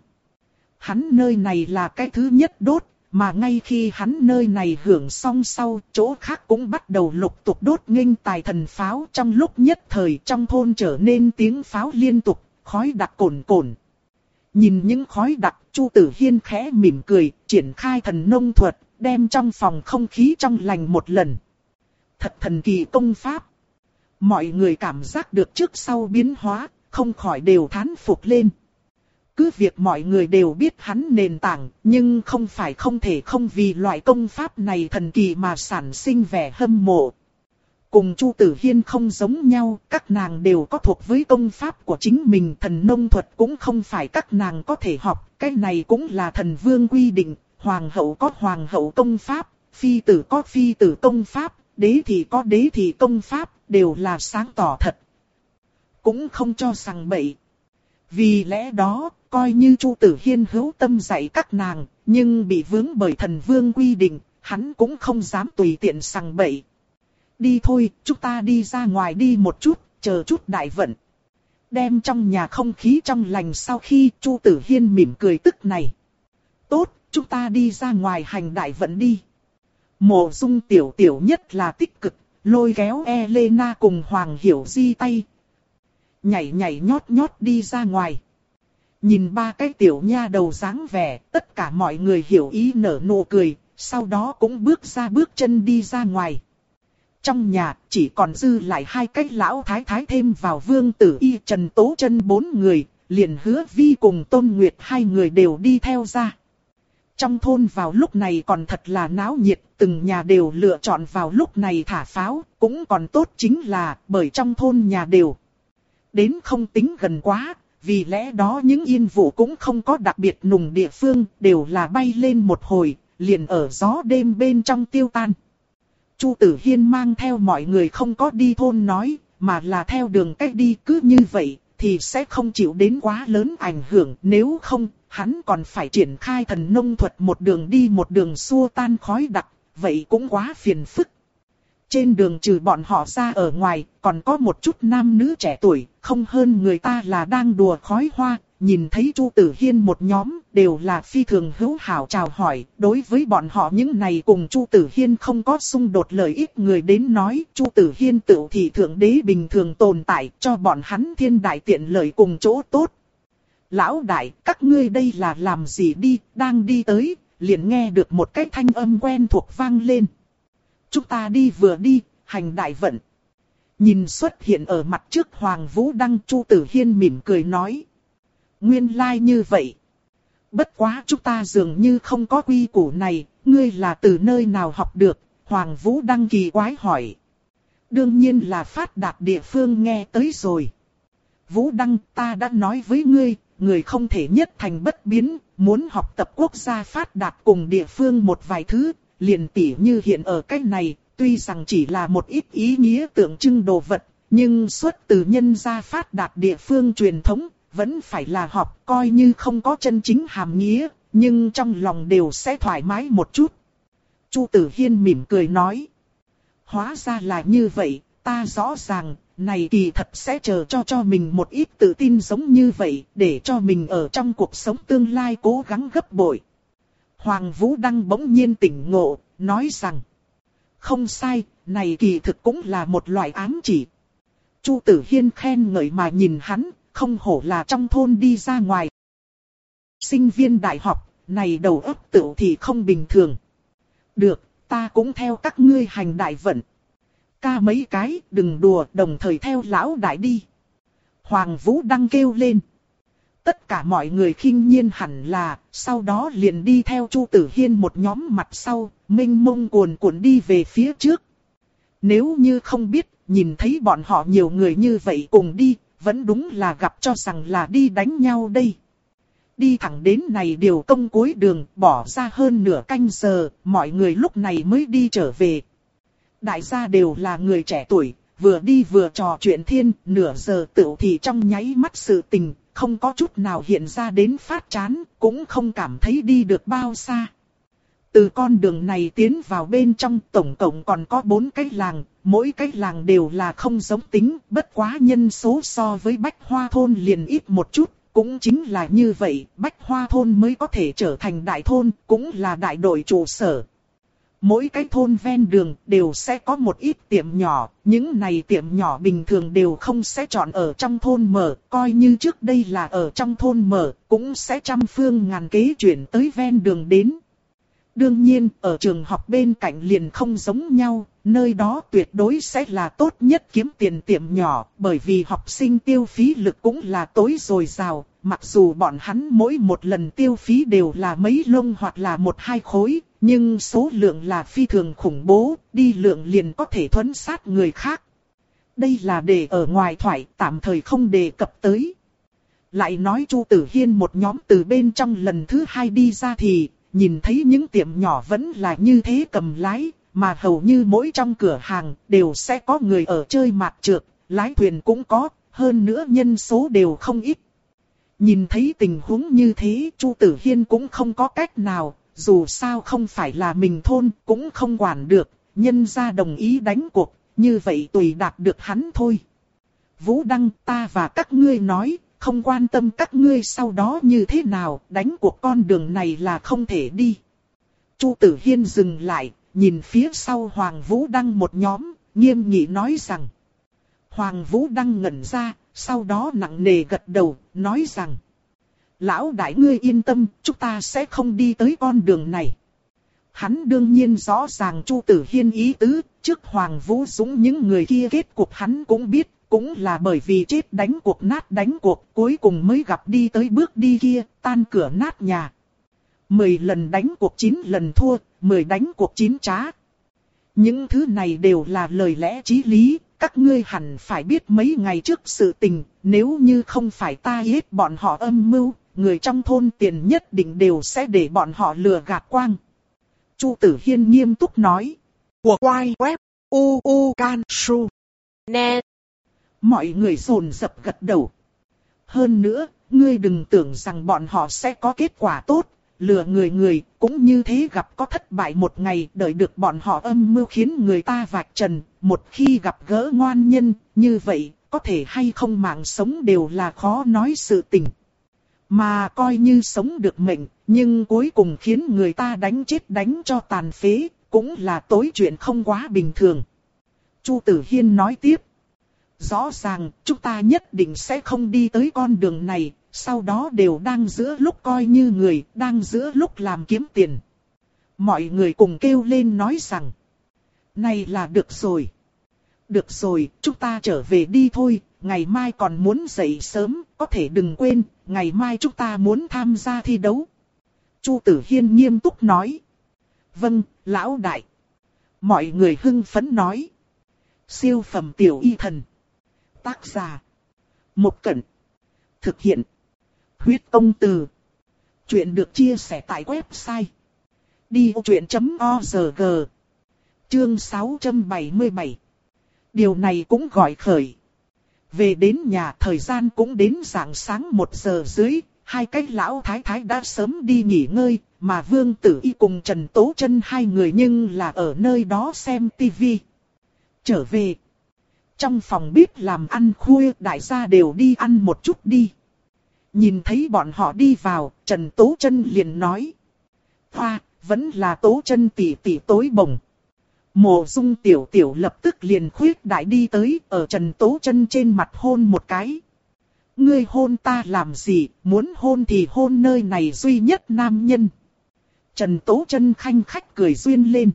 Hắn nơi này là cái thứ nhất đốt, mà ngay khi hắn nơi này hưởng xong sau, chỗ khác cũng bắt đầu lục tục đốt nghênh tài thần pháo. Trong lúc nhất thời trong thôn trở nên tiếng pháo liên tục, khói đặc cồn cồn. Nhìn những khói đặc, Chu Tử Hiên khẽ mỉm cười, triển khai thần nông thuật, đem trong phòng không khí trong lành một lần. Thật thần kỳ công pháp. Mọi người cảm giác được trước sau biến hóa, không khỏi đều thán phục lên. Cứ việc mọi người đều biết hắn nền tảng, nhưng không phải không thể không vì loại công pháp này thần kỳ mà sản sinh vẻ hâm mộ. Cùng Chu Tử Hiên không giống nhau, các nàng đều có thuộc với công pháp của chính mình, thần nông thuật cũng không phải các nàng có thể học, cái này cũng là thần vương quy định, hoàng hậu có hoàng hậu công pháp, phi tử có phi tử công pháp, đế thì có đế thì công pháp, đều là sáng tỏ thật. Cũng không cho sằng bậy. Vì lẽ đó, coi như Chu Tử Hiên hữu tâm dạy các nàng, nhưng bị vướng bởi thần vương quy định, hắn cũng không dám tùy tiện sằng bậy. Đi thôi, chúng ta đi ra ngoài đi một chút, chờ chút đại vận. Đem trong nhà không khí trong lành sau khi Chu Tử Hiên mỉm cười tức này. Tốt, chúng ta đi ra ngoài hành đại vận đi. Mộ Dung tiểu tiểu nhất là tích cực, lôi kéo Elena cùng Hoàng Hiểu Di tay. Nhảy nhảy nhót nhót đi ra ngoài. Nhìn ba cái tiểu nha đầu dáng vẻ, tất cả mọi người hiểu ý nở nụ cười, sau đó cũng bước ra bước chân đi ra ngoài. Trong nhà chỉ còn dư lại hai cái lão thái thái thêm vào Vương Tử Y, Trần Tố Chân bốn người, liền Hứa Vi cùng Tôn Nguyệt hai người đều đi theo ra. Trong thôn vào lúc này còn thật là náo nhiệt, từng nhà đều lựa chọn vào lúc này thả pháo, cũng còn tốt chính là bởi trong thôn nhà đều đến không tính gần quá, vì lẽ đó những yên vụ cũng không có đặc biệt nùng địa phương, đều là bay lên một hồi, liền ở gió đêm bên trong tiêu tan. Chu Tử Hiên mang theo mọi người không có đi thôn nói, mà là theo đường cách đi, cứ như vậy thì sẽ không chịu đến quá lớn ảnh hưởng, nếu không, hắn còn phải triển khai thần nông thuật một đường đi một đường xua tan khói đặc, vậy cũng quá phiền phức. Trên đường trừ bọn họ ra ở ngoài, còn có một chút nam nữ trẻ tuổi, không hơn người ta là đang đùa khói hoa, nhìn thấy Chu Tử Hiên một nhóm, đều là phi thường hữu hảo chào hỏi, đối với bọn họ những này cùng Chu Tử Hiên không có xung đột lợi ích người đến nói, Chu Tử Hiên tự thị thượng đế bình thường tồn tại, cho bọn hắn thiên đại tiện lợi cùng chỗ tốt. Lão đại, các ngươi đây là làm gì đi, đang đi tới, liền nghe được một cái thanh âm quen thuộc vang lên. Chúng ta đi vừa đi, hành đại vận. Nhìn xuất hiện ở mặt trước Hoàng Vũ Đăng, Chu Tử Hiên mỉm cười nói. Nguyên lai like như vậy. Bất quá chúng ta dường như không có quy củ này, ngươi là từ nơi nào học được, Hoàng Vũ Đăng kỳ quái hỏi. Đương nhiên là phát đạt địa phương nghe tới rồi. Vũ Đăng, ta đã nói với ngươi, người không thể nhất thành bất biến, muốn học tập quốc gia phát đạt cùng địa phương một vài thứ, liền tỉ như hiện ở cách này, tuy rằng chỉ là một ít ý nghĩa tượng trưng đồ vật, nhưng xuất từ nhân gia phát đạt địa phương truyền thống, vẫn phải là học, coi như không có chân chính hàm nghĩa, nhưng trong lòng đều sẽ thoải mái một chút. Chu Tử Hiên mỉm cười nói. Hóa ra là như vậy, ta rõ ràng, này kỳ thật sẽ chờ cho cho mình một ít tự tin giống như vậy, để cho mình ở trong cuộc sống tương lai cố gắng gấp bội. Hoàng Vũ Đăng bỗng nhiên tỉnh ngộ, nói rằng. Không sai, này kỳ thực cũng là một loại ám chỉ. Chu Tử Hiên khen ngợi mà nhìn hắn, không hổ là trong thôn đi ra ngoài. Sinh viên đại học, này đầu óc tựu thì không bình thường. Được, ta cũng theo các ngươi hành đại vận. Ca mấy cái, đừng đùa, đồng thời theo lão đại đi. Hoàng Vũ Đăng kêu lên. Tất cả mọi người khinh nhiên hẳn là, sau đó liền đi theo Chu Tử Hiên một nhóm mặt sau, mênh mông cuồn cuộn đi về phía trước. Nếu như không biết, nhìn thấy bọn họ nhiều người như vậy cùng đi, vẫn đúng là gặp cho rằng là đi đánh nhau đây. Đi thẳng đến này điều công cuối đường, bỏ ra hơn nửa canh giờ, mọi người lúc này mới đi trở về. Đại gia đều là người trẻ tuổi, vừa đi vừa trò chuyện thiên, nửa giờ tựu thì trong nháy mắt sự tình, không có chút nào hiện ra đến phát chán, cũng không cảm thấy đi được bao xa. Từ con đường này tiến vào bên trong tổng cộng còn có bốn cái làng, mỗi cái làng đều là không giống tính, bất quá nhân số so với Bách Hoa thôn liền ít một chút, cũng chính là như vậy, Bách Hoa thôn mới có thể trở thành đại thôn, cũng là đại đội trụ sở. Mỗi cái thôn ven đường đều sẽ có một ít tiệm nhỏ, những này tiệm nhỏ bình thường đều không sẽ chọn ở trong thôn mở, coi như trước đây là ở trong thôn mở, cũng sẽ trăm phương ngàn kế chuyển tới ven đường đến. Đương nhiên, ở trường học bên cạnh liền không giống nhau, nơi đó tuyệt đối sẽ là tốt nhất kiếm tiền tiệm nhỏ, bởi vì học sinh tiêu phí lực cũng là tối dồi dào, mặc dù bọn hắn mỗi một lần tiêu phí đều là mấy lông hoặc là một hai khối, nhưng số lượng là phi thường khủng bố, đi lượng liền có thể thuấn sát người khác. Đây là để ở ngoài thoại, tạm thời không đề cập tới. Lại nói Chu Tử Hiên một nhóm từ bên trong lần thứ hai đi ra thì, nhìn thấy những tiệm nhỏ vẫn là như thế cầm lái, mà hầu như mỗi trong cửa hàng đều sẽ có người ở chơi mạt trượt, lái thuyền cũng có, hơn nữa nhân số đều không ít. Nhìn thấy tình huống như thế, Chu Tử Hiên cũng không có cách nào, dù sao không phải là mình thôn, cũng không quản được, nhân gia đồng ý đánh cuộc, như vậy tùy đạt được hắn thôi. Vũ Đăng, ta và các ngươi nói, không quan tâm các ngươi sau đó như thế nào, đánh cuộc con đường này là không thể đi. Chu Tử Hiên dừng lại, nhìn phía sau Hoàng Vũ Đăng một nhóm, nghiêm nghị nói rằng. Hoàng Vũ Đăng ngẩn ra, sau đó nặng nề gật đầu, nói rằng. Lão đại ngươi yên tâm, chúng ta sẽ không đi tới con đường này. Hắn đương nhiên rõ ràng Chu Tử Hiên ý tứ, trước Hoàng Vũ Dũng những người kia kết cục hắn cũng biết, cũng là bởi vì chết đánh cuộc nát đánh cuộc, cuối cùng mới gặp đi tới bước đi kia, tan cửa nát nhà. Mười lần đánh cuộc chín lần thua, mười đánh cuộc chín trá. Những thứ này đều là lời lẽ chí lý, các ngươi hẳn phải biết mấy ngày trước sự tình, nếu như không phải ta giết bọn họ âm mưu, người trong thôn tiền nhất định đều sẽ để bọn họ lừa gạt quang. Chu Tử Hiên nghiêm túc nói. Của quay web u u can su net. Mọi người rồn rập gật đầu. Hơn nữa, ngươi đừng tưởng rằng bọn họ sẽ có kết quả tốt, lừa người người, cũng như thế gặp có thất bại một ngày, đợi được bọn họ âm mưu khiến người ta vạch trần, một khi gặp gỡ ngoan nhân, như vậy, có thể hay không mạng sống đều là khó nói sự tình. Mà coi như sống được mệnh, nhưng cuối cùng khiến người ta đánh chết đánh cho tàn phế, cũng là tối chuyện không quá bình thường. Chu Tử Hiên nói tiếp. Rõ ràng, chúng ta nhất định sẽ không đi tới con đường này, sau đó đều đang giữa lúc coi như người, đang giữa lúc làm kiếm tiền. Mọi người cùng kêu lên nói rằng, này là được rồi. Được rồi, chúng ta trở về đi thôi, ngày mai còn muốn dậy sớm, có thể đừng quên, ngày mai chúng ta muốn tham gia thi đấu. Chu Tử Hiên nghiêm túc nói. Vâng, lão đại. Mọi người hưng phấn nói. Siêu phẩm tiểu y thần. Tác giả. Một Cẩn. Thực hiện. Huyết Công Từ. Chuyện được chia sẻ tại website. đi ô chuyện chấm org. Chương sáu trăm bảy mươi bảy. Điều này cũng gọi khởi. Về đến nhà thời gian cũng đến rạng sáng một giờ dưới. Hai cái lão thái thái đã sớm đi nghỉ ngơi. mà Vương Tử Y cùng Trần Tố Chân hai người nhưng là ở nơi đó xem tivi. Trở về. Trong phòng bếp làm ăn khuya, đại gia đều đi ăn một chút đi. Nhìn thấy bọn họ đi vào, Trần Tố Chân liền nói. Hoa, vẫn là Tố Chân tỷ tỷ tối bổng. Mộ Dung tiểu tiểu lập tức liền khuyết đại đi tới, ở Trần Tố Chân trên mặt hôn một cái. Ngươi hôn ta làm gì, muốn hôn thì hôn nơi này duy nhất nam nhân. Trần Tố Chân khanh khách cười duyên lên.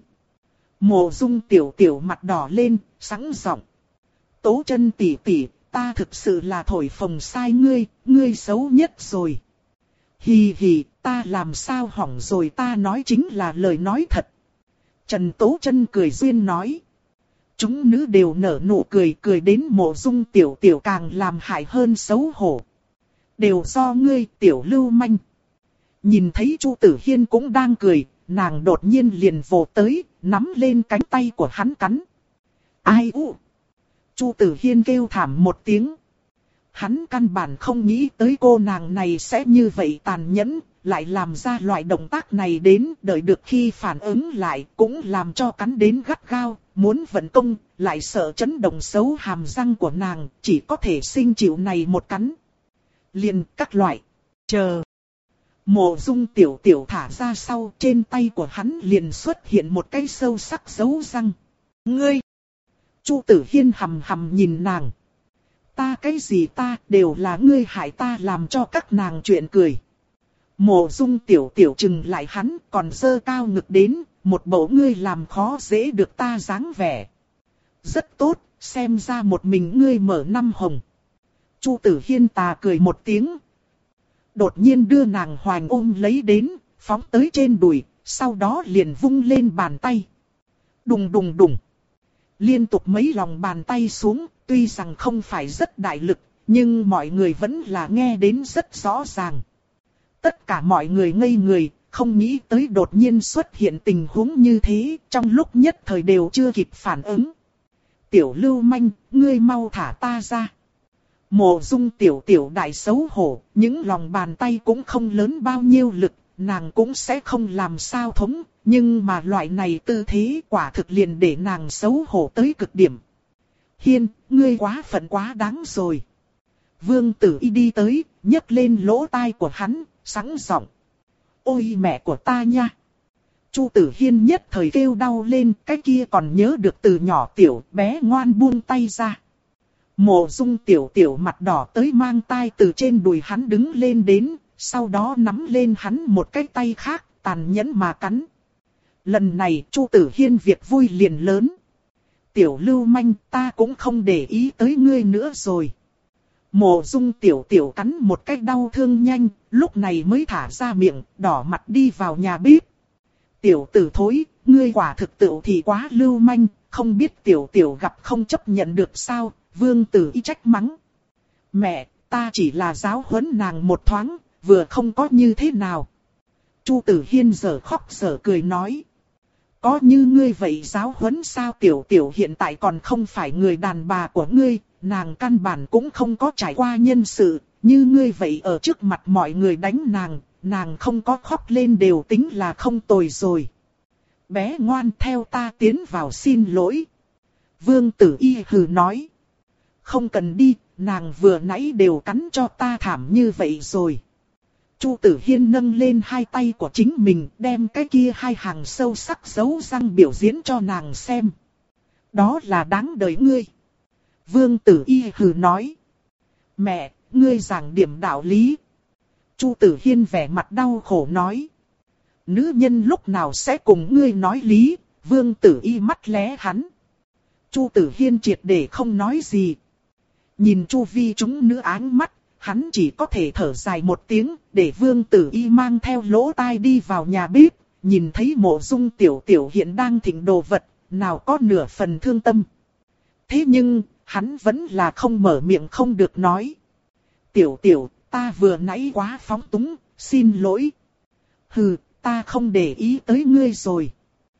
Mộ Dung tiểu tiểu mặt đỏ lên, sẵn giọng. Tố Chân tỷ tỷ, ta thực sự là thổi phồng sai ngươi, ngươi xấu nhất rồi. Hì hì, ta làm sao hỏng rồi, ta nói chính là lời nói thật. Trần Tố Chân cười duyên nói. Chúng nữ đều nở nụ cười, cười đến Mộ Dung tiểu tiểu càng làm hại hơn xấu hổ. Đều do ngươi, tiểu lưu manh. Nhìn thấy Chu Tử Hiên cũng đang cười, nàng đột nhiên liền vồ tới, nắm lên cánh tay của hắn cắn. Ai u? Chu Tử Hiên kêu thảm một tiếng. Hắn căn bản không nghĩ tới cô nàng này sẽ như vậy tàn nhẫn, lại làm ra loại động tác này đến, đợi được khi phản ứng lại cũng làm cho cắn đến gắt gao, muốn vận công, lại sợ chấn động xấu hàm răng của nàng, chỉ có thể sinh chịu này một cắn. Liền các loại, chờ. Mộ Dung tiểu tiểu thả ra sau, trên tay của hắn liền xuất hiện một cái sâu sắc dấu răng. Ngươi! Chu Tử Hiên hầm hầm nhìn nàng. Ta cái gì ta, đều là ngươi hại ta làm cho các nàng chuyện cười. Mộ Dung tiểu tiểu chừng lại hắn, còn giơ cao ngực đến, một bộ ngươi làm khó dễ được ta dáng vẻ. Rất tốt, xem ra một mình ngươi mở năm hồng. Chu Tử Hiên tà cười một tiếng. Đột nhiên đưa nàng hoành ôm lấy đến, phóng tới trên đùi, sau đó liền vung lên bàn tay. Đùng đùng đùng. Liên tục mấy lòng bàn tay xuống, tuy rằng không phải rất đại lực, nhưng mọi người vẫn là nghe đến rất rõ ràng. Tất cả mọi người ngây người, không nghĩ tới đột nhiên xuất hiện tình huống như thế, trong lúc nhất thời đều chưa kịp phản ứng. Tiểu lưu manh, ngươi mau thả ta ra. Mộ Dung tiểu tiểu đại xấu hổ, những lòng bàn tay cũng không lớn bao nhiêu lực, nàng cũng sẽ không làm sao thống, nhưng mà loại này tư thế quả thực liền để nàng xấu hổ tới cực điểm. Hiên, ngươi quá phận quá đáng rồi. Vương Tử Y đi tới, nhấc lên lỗ tai của hắn, sẵn giọng. Ôi mẹ của ta nha. Chu Tử Hiên nhất thời kêu đau lên, cái kia còn nhớ được từ nhỏ tiểu bé ngoan buông tay ra. Mộ Dung tiểu tiểu mặt đỏ tới mang tai từ trên đùi hắn đứng lên đến, sau đó nắm lên hắn một cái tay khác, tàn nhẫn mà cắn. Lần này Chu Tử Hiên việc vui liền lớn. Tiểu lưu manh, ta cũng không để ý tới ngươi nữa rồi. Mộ Dung tiểu tiểu cắn một cái đau thương nhanh, lúc này mới thả ra miệng, đỏ mặt đi vào nhà bếp. Tiểu tử thối, ngươi quả thực tự thì quá lưu manh, không biết tiểu tiểu gặp không chấp nhận được sao, Vương Tử Y trách mắng. Mẹ, ta chỉ là giáo huấn nàng một thoáng, vừa không có như thế nào. Chu Tử Hiên giờ khóc giờ cười nói. Có như ngươi vậy giáo huấn sao, tiểu tiểu hiện tại còn không phải người đàn bà của ngươi, nàng căn bản cũng không có trải qua nhân sự, như ngươi vậy ở trước mặt mọi người đánh nàng, nàng không có khóc lên đều tính là không tồi rồi. Bé ngoan, theo ta tiến vào xin lỗi. Vương Tử Y hừ nói. Không cần đi, nàng vừa nãy đều cắn cho ta thảm như vậy rồi. Chu Tử Hiên nâng lên hai tay của chính mình, đem cái kia hai hàng sâu sắc dấu răng biểu diễn cho nàng xem. Đó là đáng đời ngươi. Vương Tử Y hừ nói. Mẹ, ngươi giảng điểm đạo lý. Chu Tử Hiên vẻ mặt đau khổ nói. Nữ nhân lúc nào sẽ cùng ngươi nói lý, Vương Tử Y mắt lé hắn. Chu Tử Hiên triệt để không nói gì. Nhìn chu vi chúng nữ áng mắt, hắn chỉ có thể thở dài một tiếng, để Vương Tử Y mang theo lỗ tai đi vào nhà bếp, nhìn thấy Mộ Dung tiểu tiểu hiện đang thịnh đồ vật, nào có nửa phần thương tâm. Thế nhưng, hắn vẫn là không mở miệng không được nói. Tiểu tiểu, ta vừa nãy quá phóng túng, xin lỗi. Hừ, ta không để ý tới ngươi rồi.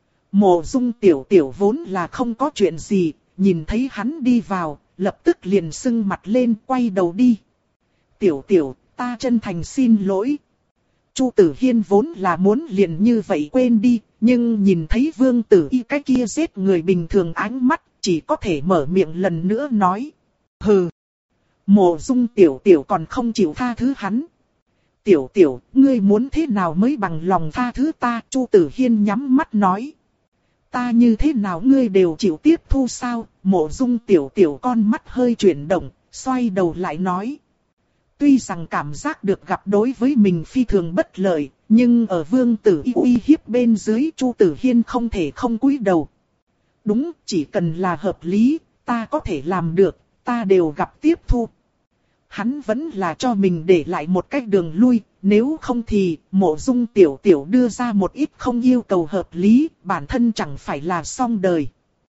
Mộ Dung tiểu tiểu vốn là không có chuyện gì, nhìn thấy hắn đi vào, lập tức liền sưng mặt lên quay đầu đi. Tiểu tiểu, ta chân thành xin lỗi. Chu Tử Hiên vốn là muốn liền như vậy quên đi, nhưng nhìn thấy Vương Tử Y cái kia giết người bình thường ánh mắt, chỉ có thể mở miệng lần nữa nói. Hừ, Mộ Dung tiểu tiểu còn không chịu tha thứ hắn. Tiểu tiểu, ngươi muốn thế nào mới bằng lòng tha thứ ta? Chu Tử Hiên nhắm mắt nói. Ta như thế nào ngươi đều chịu tiếp thu sao? Mộ Dung tiểu tiểu con mắt hơi chuyển động, xoay đầu lại nói. Tuy rằng cảm giác được gặp đối với mình phi thường bất lợi, nhưng ở Vương Tử Y uy hiếp bên dưới, Chu Tử Hiên không thể không cúi đầu. Đúng, chỉ cần là hợp lý, ta có thể làm được, ta đều gặp tiếp thu. Hắn vẫn là cho mình để lại một cách đường lui, nếu không thì Mộ Dung tiểu tiểu đưa ra một ít không yêu cầu hợp lý, bản thân chẳng phải là xong đời.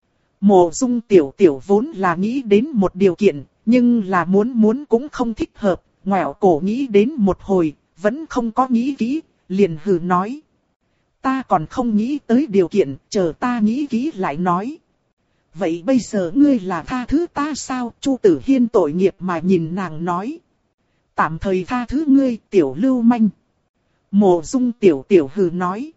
Mộ Dung tiểu tiểu vốn là nghĩ đến một điều kiện, nhưng là muốn muốn cũng không thích hợp, ngoẹo cổ nghĩ đến một hồi, vẫn không có nghĩ kỹ, liền hừ nói. Ta còn không nghĩ tới điều kiện, chờ ta nghĩ kỹ lại nói. Vậy bây giờ ngươi là tha thứ ta sao? Chu Tử Hiên tội nghiệp mà nhìn nàng nói. Tạm thời tha thứ ngươi, tiểu lưu manh. Mộ Dung tiểu tiểu hừ nói.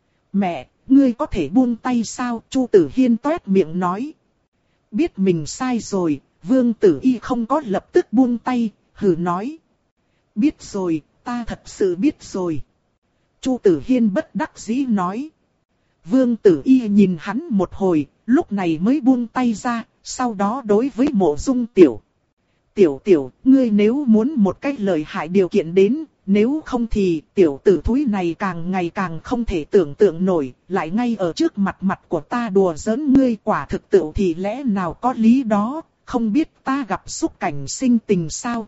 Mẹ, ngươi có thể buông tay sao? Chu Tử Hiên toét miệng nói. Biết mình sai rồi, Vương Tử Y không có lập tức buông tay, hừ nói. Biết rồi, ta thật sự biết rồi. Chu Tử Hiên bất đắc dĩ nói. Vương Tử Y nhìn hắn một hồi, lúc này mới buông tay ra, sau đó đối với Mộ Dung tiểu. Tiểu tiểu, ngươi nếu muốn một cái lời hại điều kiện đến, nếu không thì tiểu tử thúi này càng ngày càng không thể tưởng tượng nổi, lại ngay ở trước mặt mặt của ta đùa giỡn ngươi, quả thực tự thì lẽ nào có lý đó, không biết ta gặp xúc cảnh sinh tình sao.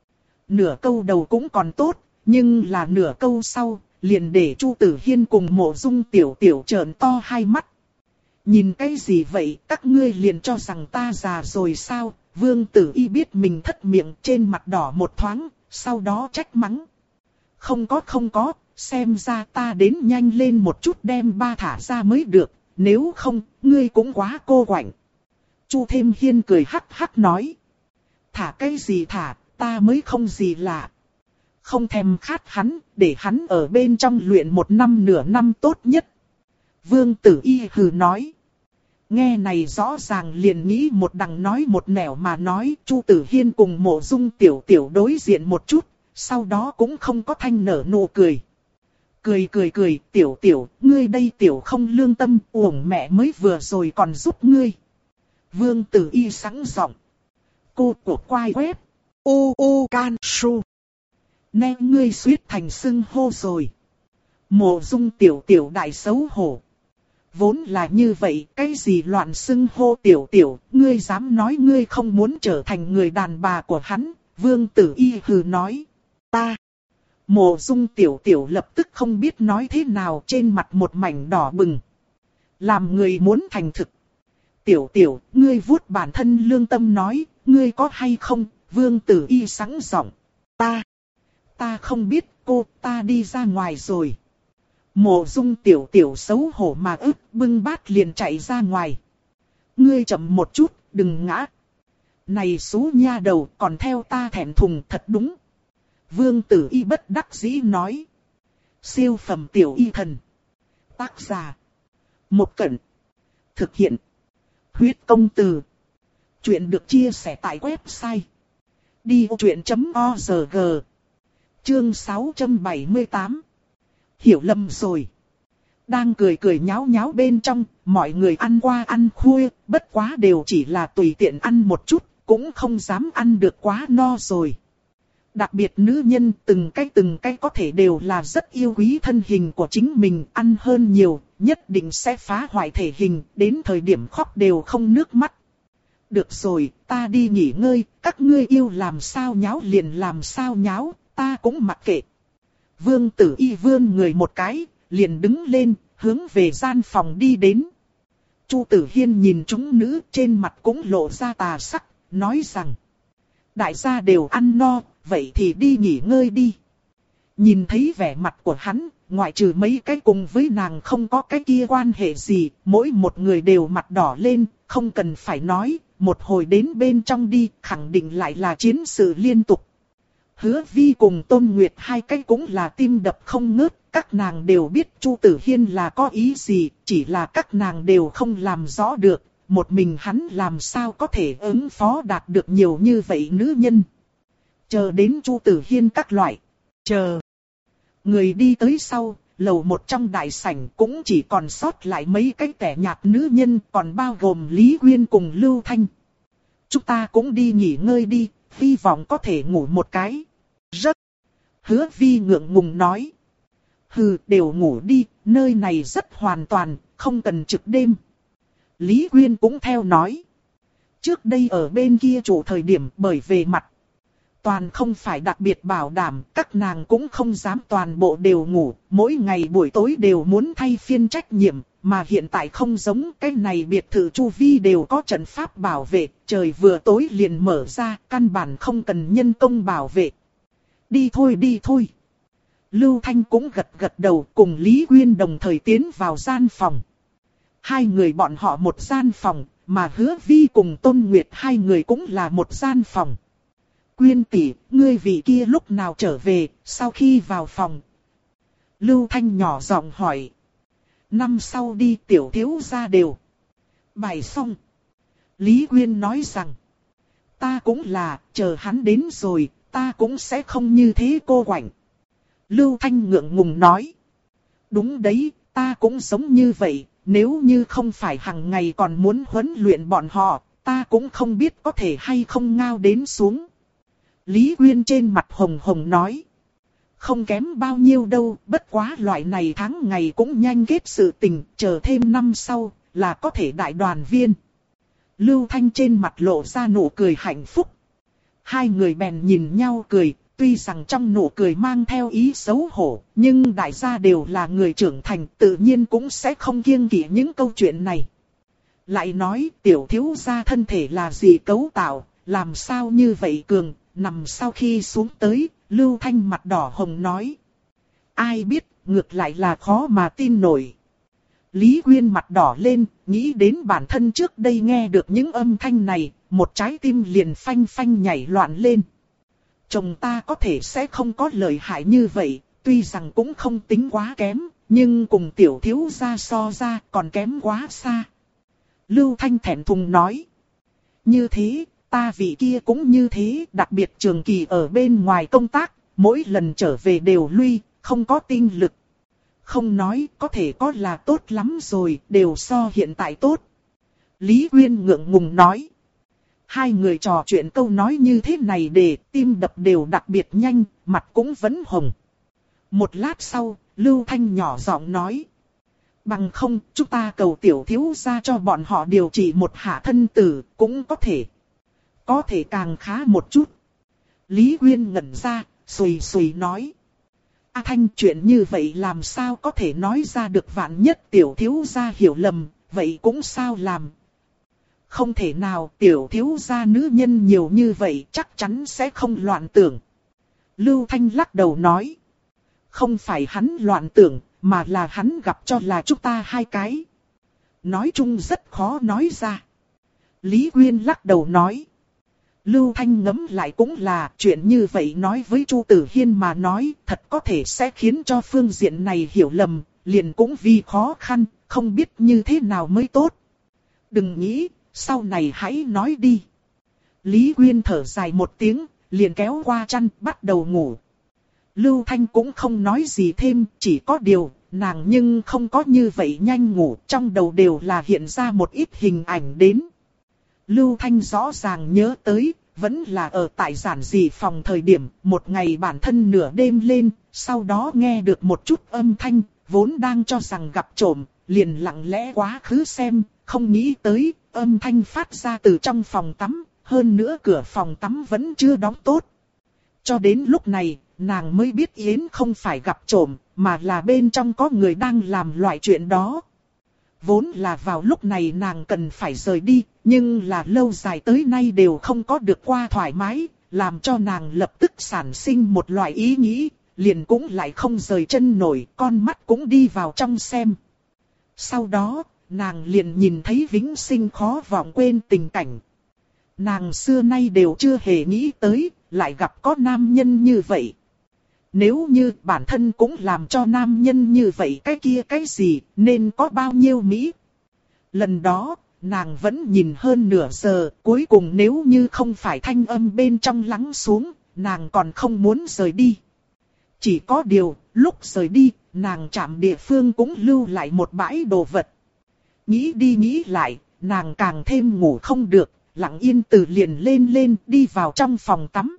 Nửa câu đầu cũng còn tốt, nhưng là nửa câu sau, liền để Chu Tử Hiên cùng Mộ Dung tiểu tiểu trợn to hai mắt. Nhìn cái gì vậy, các ngươi liền cho rằng ta già rồi sao? Vương Tử Y biết mình thất miệng, trên mặt đỏ một thoáng, sau đó trách mắng. Không có không có, xem ra ta đến nhanh lên một chút đem ba thả ra mới được, nếu không, ngươi cũng quá cô quạnh. Chu Thêm Hiên cười hắc hắc nói. Thả cái gì thả, ta mới không gì lạ. Không thèm khát hắn, để hắn ở bên trong luyện một năm nửa năm tốt nhất. Vương Tử Y hừ nói. Nghe này rõ ràng liền nghĩ một đằng nói một nẻo mà nói. Chu Tử Hiên cùng Mộ Dung tiểu tiểu đối diện một chút, sau đó cũng không có thanh nở nụ cười. Cười cười cười, tiểu tiểu, ngươi đây tiểu không lương tâm, uổng mẹ mới vừa rồi còn giúp ngươi. Vương Tử Y sẵn giọng. Cô của quai web. U U Can Su. Nè ngươi suýt thành xưng hô rồi. Mộ Dung tiểu tiểu đại xấu hổ. Vốn là như vậy, cái gì loạn xưng hô tiểu tiểu, ngươi dám nói ngươi không muốn trở thành người đàn bà của hắn. Vương Tử Y hừ nói. Ta. Mộ Dung tiểu tiểu lập tức không biết nói thế nào, trên mặt một mảnh đỏ bừng. Làm người muốn thành thực. Tiểu tiểu, ngươi vuốt bản thân lương tâm nói, ngươi có hay không? Vương Tử Y sẵn giọng. Ta. Ta không biết cô, ta đi ra ngoài rồi. Mộ Dung tiểu tiểu xấu hổ mà ức, bưng bát liền chạy ra ngoài. Ngươi chậm một chút, đừng ngã. Này xú nha đầu, còn theo ta thẹn thùng thật đúng. Vương Tử Y bất đắc dĩ nói. Siêu phẩm tiểu y thần. Tác giả. Một Cẩn. Thực hiện. Huyết công từ. Chuyện được chia sẻ tại website. đi ô chuyện chấm org. Chương sáu trăm bảy mươi tám. Hiểu lầm rồi. Đang cười cười nháo nháo bên trong, mọi người ăn qua ăn khuya, bất quá đều chỉ là tùy tiện ăn một chút, cũng không dám ăn được quá no rồi. Đặc biệt nữ nhân từng cái từng cái có thể đều là rất yêu quý thân hình của chính mình, ăn hơn nhiều, nhất định sẽ phá hoại thể hình, đến thời điểm khóc đều không nước mắt. Được rồi, ta đi nghỉ ngơi, các ngươi yêu làm sao nháo liền làm sao nháo, ta cũng mặc kệ. Vương Tử Y vươn người một cái, liền đứng lên, hướng về gian phòng đi đến. Chu Tử Hiên nhìn chúng nữ trên mặt cũng lộ ra tà sắc, nói rằng. Đại gia đều ăn no, vậy thì đi nghỉ ngơi đi. Nhìn thấy vẻ mặt của hắn, ngoại trừ mấy cái cùng với nàng không có cái kia quan hệ gì, mỗi một người đều mặt đỏ lên, không cần phải nói, một hồi đến bên trong đi, khẳng định lại là chiến sự liên tục. Hứa Vi cùng Tôn Nguyệt hai cái cũng là tim đập không ngớt, các nàng đều biết Chu Tử Hiên là có ý gì, chỉ là các nàng đều không làm rõ được, một mình hắn làm sao có thể ứng phó đạt được nhiều như vậy nữ nhân. Chờ đến Chu Tử Hiên các loại, chờ. Người đi tới sau, lầu một trong đại sảnh cũng chỉ còn sót lại mấy cái tẻ nhạt nữ nhân, còn bao gồm Lý Quyên cùng Lưu Thanh. Chúng ta cũng đi nghỉ ngơi đi, hy vọng có thể ngủ một cái. Rất. Hứa Vi ngượng ngùng nói. Hừ, đều ngủ đi, nơi này rất hoàn toàn, không cần trực đêm. Lý Quyên cũng theo nói. Trước đây ở bên kia chủ thời điểm bởi về mặt toàn không phải đặc biệt bảo đảm, các nàng cũng không dám toàn bộ đều ngủ, mỗi ngày buổi tối đều muốn thay phiên trách nhiệm, mà hiện tại không giống cái này biệt thự chu vi đều có trận pháp bảo vệ, trời vừa tối liền mở ra, căn bản không cần nhân công bảo vệ. Đi thôi đi thôi. Lưu Thanh cũng gật gật đầu cùng Lý Quyên đồng thời tiến vào gian phòng. Hai người bọn họ một gian phòng, mà Hứa Vi cùng Tôn Nguyệt hai người cũng là một gian phòng. Quyên tỷ, ngươi vị kia lúc nào trở về, sau khi vào phòng? Lưu Thanh nhỏ giọng hỏi. Năm sau đi tiểu thiếu gia đều. Bài xong. Lý Quyên nói rằng. Ta cũng là, chờ hắn đến rồi, ta cũng sẽ không như thế cô quạnh. Lưu Thanh ngượng ngùng nói. Đúng đấy, ta cũng giống như vậy, nếu như không phải hàng ngày còn muốn huấn luyện bọn họ, ta cũng không biết có thể hay không ngao đến xuống. Lý Quyên trên mặt hồng hồng nói. Không kém bao nhiêu đâu, bất quá loại này tháng ngày cũng nhanh kết sự tình, chờ thêm năm sau, là có thể đại đoàn viên. Lưu Thanh trên mặt lộ ra nụ cười hạnh phúc. Hai người bèn nhìn nhau cười, tuy rằng trong nụ cười mang theo ý xấu hổ, nhưng đại gia đều là người trưởng thành, tự nhiên cũng sẽ không kiêng kỵ những câu chuyện này. Lại nói, tiểu thiếu gia thân thể là gì cấu tạo, làm sao như vậy cường, nằm sau khi xuống tới, Lưu Thanh mặt đỏ hồng nói. Ai biết, ngược lại là khó mà tin nổi. Lý Quyên mặt đỏ lên, nghĩ đến bản thân trước đây nghe được những âm thanh này, một trái tim liền phanh phanh nhảy loạn lên. Chồng ta có thể sẽ không có lợi hại như vậy, tuy rằng cũng không tính quá kém, nhưng cùng tiểu thiếu gia so ra còn kém quá xa. Lưu Thanh thẹn thùng nói. Như thế, ta vị kia cũng như thế, đặc biệt trường kỳ ở bên ngoài công tác, mỗi lần trở về đều lui, không có tinh lực. Không nói, có thể có là tốt lắm rồi, đều so hiện tại tốt. Lý Quyên ngượng ngùng nói. Hai người trò chuyện câu nói như thế này để tim đập đều đặc biệt nhanh, mặt cũng vẫn hồng. Một lát sau, Lưu Thanh nhỏ giọng nói. Bằng không, chúng ta cầu tiểu thiếu gia cho bọn họ điều trị một hạ thân tử, cũng có thể. Có thể càng khá một chút. Lý Quyên ngẩn ra, xùy xùy nói. A Thanh, chuyện như vậy làm sao có thể nói ra được, vạn nhất tiểu thiếu gia hiểu lầm, vậy cũng sao làm. Không thể nào, tiểu thiếu gia nữ nhân nhiều như vậy chắc chắn sẽ không loạn tưởng. Lưu Thanh lắc đầu nói. Không phải hắn loạn tưởng, mà là hắn gặp cho là chúng ta hai cái. Nói chung rất khó nói ra. Lý Quyên lắc đầu nói. Lưu Thanh ngẫm lại cũng là chuyện như vậy nói với Chu Tử Hiên mà nói thật có thể sẽ khiến cho phương diện này hiểu lầm, liền cũng vì khó khăn, không biết như thế nào mới tốt. Đừng nghĩ, sau này hãy nói đi. Lý Quyên thở dài một tiếng, liền kéo qua chăn bắt đầu ngủ. Lưu Thanh cũng không nói gì thêm, chỉ có điều, nàng nhưng không có như vậy nhanh ngủ, trong đầu đều là hiện ra một ít hình ảnh đến. Lưu Thanh rõ ràng nhớ tới, vẫn là ở tại giản dị phòng thời điểm, một ngày bản thân nửa đêm lên, sau đó nghe được một chút âm thanh, vốn đang cho rằng gặp trộm, liền lặng lẽ quá khứ xem, không nghĩ tới, âm thanh phát ra từ trong phòng tắm, hơn nữa cửa phòng tắm vẫn chưa đóng tốt. Cho đến lúc này, nàng mới biết Yến không phải gặp trộm, mà là bên trong có người đang làm loại chuyện đó. Vốn là vào lúc này nàng cần phải rời đi, nhưng là lâu dài tới nay đều không có được qua thoải mái, làm cho nàng lập tức sản sinh một loại ý nghĩ, liền cũng lại không rời chân nổi, con mắt cũng đi vào trong xem. Sau đó, nàng liền nhìn thấy vĩnh sinh khó vọng quên tình cảnh. Nàng xưa nay đều chưa hề nghĩ tới, lại gặp có nam nhân như vậy. Nếu như bản thân cũng làm cho nam nhân như vậy cái kia cái gì, nên có bao nhiêu Mỹ. Lần đó, nàng vẫn nhìn hơn nửa giờ, cuối cùng nếu như không phải thanh âm bên trong lắng xuống, nàng còn không muốn rời đi. Chỉ có điều, lúc rời đi, nàng chạm địa phương cũng lưu lại một bãi đồ vật. Nghĩ đi nghĩ lại, nàng càng thêm ngủ không được, lặng yên từ liền lên lên đi vào trong phòng tắm.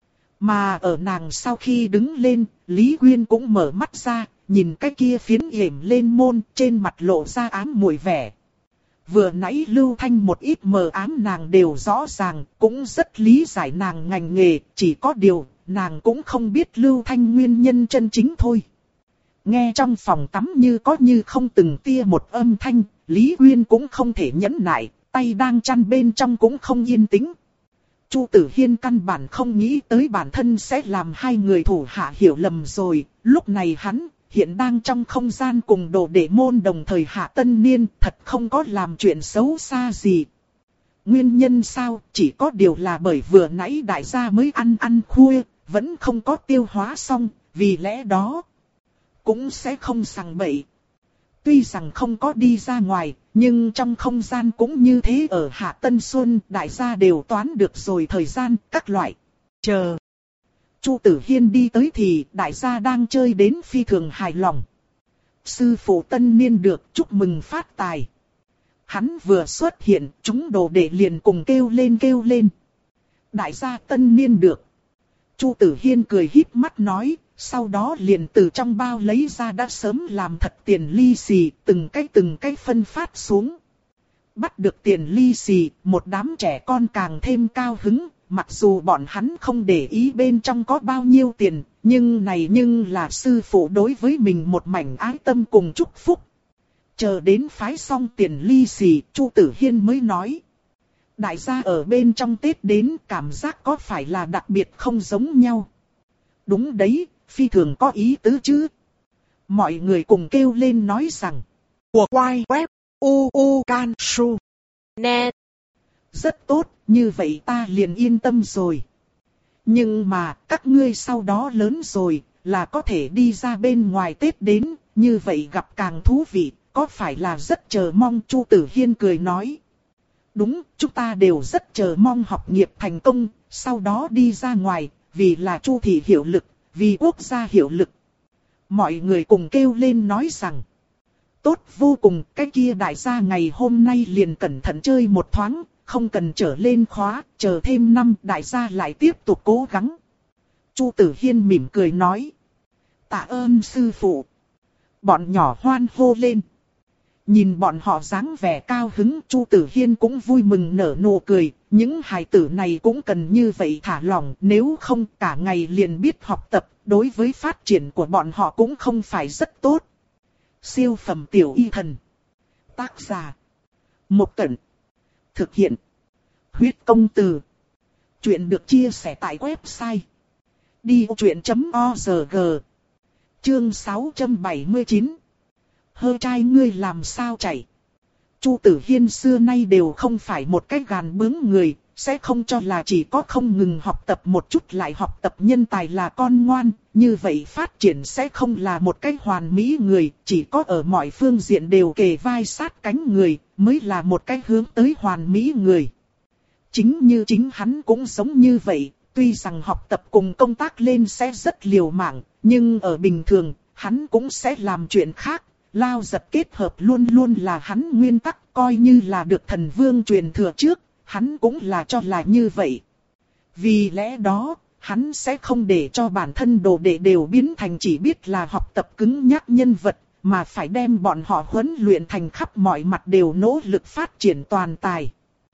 Mà ở nàng sau khi đứng lên, Lý Quyên cũng mở mắt ra, nhìn cái kia phiến yểm lên môn, trên mặt lộ ra ám mùi vẻ. Vừa nãy Lưu Thanh một ít mờ ám nàng đều rõ ràng, cũng rất lý giải nàng ngành nghề, chỉ có điều, nàng cũng không biết Lưu Thanh nguyên nhân chân chính thôi. Nghe trong phòng tắm như có như không từng tia một âm thanh, Lý Quyên cũng không thể nhẫn nại, tay đang chăn bên trong cũng không yên tĩnh. Chu Tử Hiên căn bản không nghĩ tới bản thân sẽ làm hai người thủ hạ hiểu lầm rồi, lúc này hắn hiện đang trong không gian cùng đồ đệ môn đồng thời hạ tân niên, thật không có làm chuyện xấu xa gì. Nguyên nhân sao, chỉ có điều là bởi vừa nãy đại gia mới ăn ăn khuya, vẫn không có tiêu hóa xong, vì lẽ đó cũng sẽ không sằng bậy. Tuy rằng không có đi ra ngoài, nhưng trong không gian cũng như thế ở Hạ Tân Xuân, đại gia đều toán được rồi thời gian, các loại. Chờ. Chu Tử Hiên đi tới thì đại gia đang chơi đến phi thường hài lòng. Sư phụ tân niên được, chúc mừng phát tài. Hắn vừa xuất hiện, chúng đồ đệ liền cùng kêu lên kêu lên. Đại gia tân niên được. Chu Tử Hiên cười híp mắt nói, sau đó liền từ trong bao lấy ra đã sớm làm thật tiền ly xì, từng cái từng cái phân phát xuống. Bắt được tiền ly xì, một đám trẻ con càng thêm cao hứng, mặc dù bọn hắn không để ý bên trong có bao nhiêu tiền, nhưng này nhưng là sư phụ đối với mình một mảnh ái tâm cùng chúc phúc. Chờ đến phái xong tiền ly xì, Chu Tử Hiên mới nói. Đại gia ở bên trong Tết đến cảm giác có phải là đặc biệt không giống nhau. Đúng đấy, phi thường có ý tứ chứ. Mọi người cùng kêu lên nói rằng. Của quay web u u can su net. Rất tốt, như vậy ta liền yên tâm rồi. Nhưng mà các ngươi sau đó lớn rồi, là có thể đi ra bên ngoài Tết đến, như vậy gặp càng thú vị, có phải là rất chờ mong. Chu Tử Hiên cười nói. Đúng, chúng ta đều rất chờ mong học nghiệp thành công, sau đó đi ra ngoài, vì là Chu thị hiệu lực, vì quốc gia hiệu lực. Mọi người cùng kêu lên nói rằng. Tốt vô cùng, cái kia đại gia ngày hôm nay liền cẩn thận chơi một thoáng, không cần trở lên khóa, chờ thêm năm đại gia lại tiếp tục cố gắng. Chu Tử Hiên mỉm cười nói. Tạ ơn sư phụ. Bọn nhỏ hoan hô lên. Nhìn bọn họ dáng vẻ cao hứng, Chu Tử Hiên cũng vui mừng nở nụ cười. Những hài tử này cũng cần như vậy thả lỏng, nếu không cả ngày liền biết học tập, đối với phát triển của bọn họ cũng không phải rất tốt. Siêu phẩm tiểu y thần. Tác giả. Một Cẩn. Thực hiện. Huyết công từ. Chuyện được chia sẻ tại website. đi ô chuyện chấm org. Chương sáu trăm bảy mươi chín. Hơ trai ngươi làm sao chạy. Chu Tử Hiên xưa nay đều không phải một cái gàn bướng người, sẽ không cho là chỉ có không ngừng học tập một chút lại học tập nhân tài là con ngoan, như vậy phát triển sẽ không là một cái hoàn mỹ người, chỉ có ở mọi phương diện đều kề vai sát cánh người, mới là một cái hướng tới hoàn mỹ người. Chính như chính hắn cũng giống như vậy, tuy rằng học tập cùng công tác lên sẽ rất liều mạng, nhưng ở bình thường, hắn cũng sẽ làm chuyện khác. Lao giật kết hợp luôn luôn là hắn nguyên tắc, coi như là được thần vương truyền thừa trước, hắn cũng là cho là như vậy. Vì lẽ đó, hắn sẽ không để cho bản thân đồ đệ đều biến thành chỉ biết là học tập cứng nhắc nhân vật, mà phải đem bọn họ huấn luyện thành khắp mọi mặt đều nỗ lực phát triển toàn tài.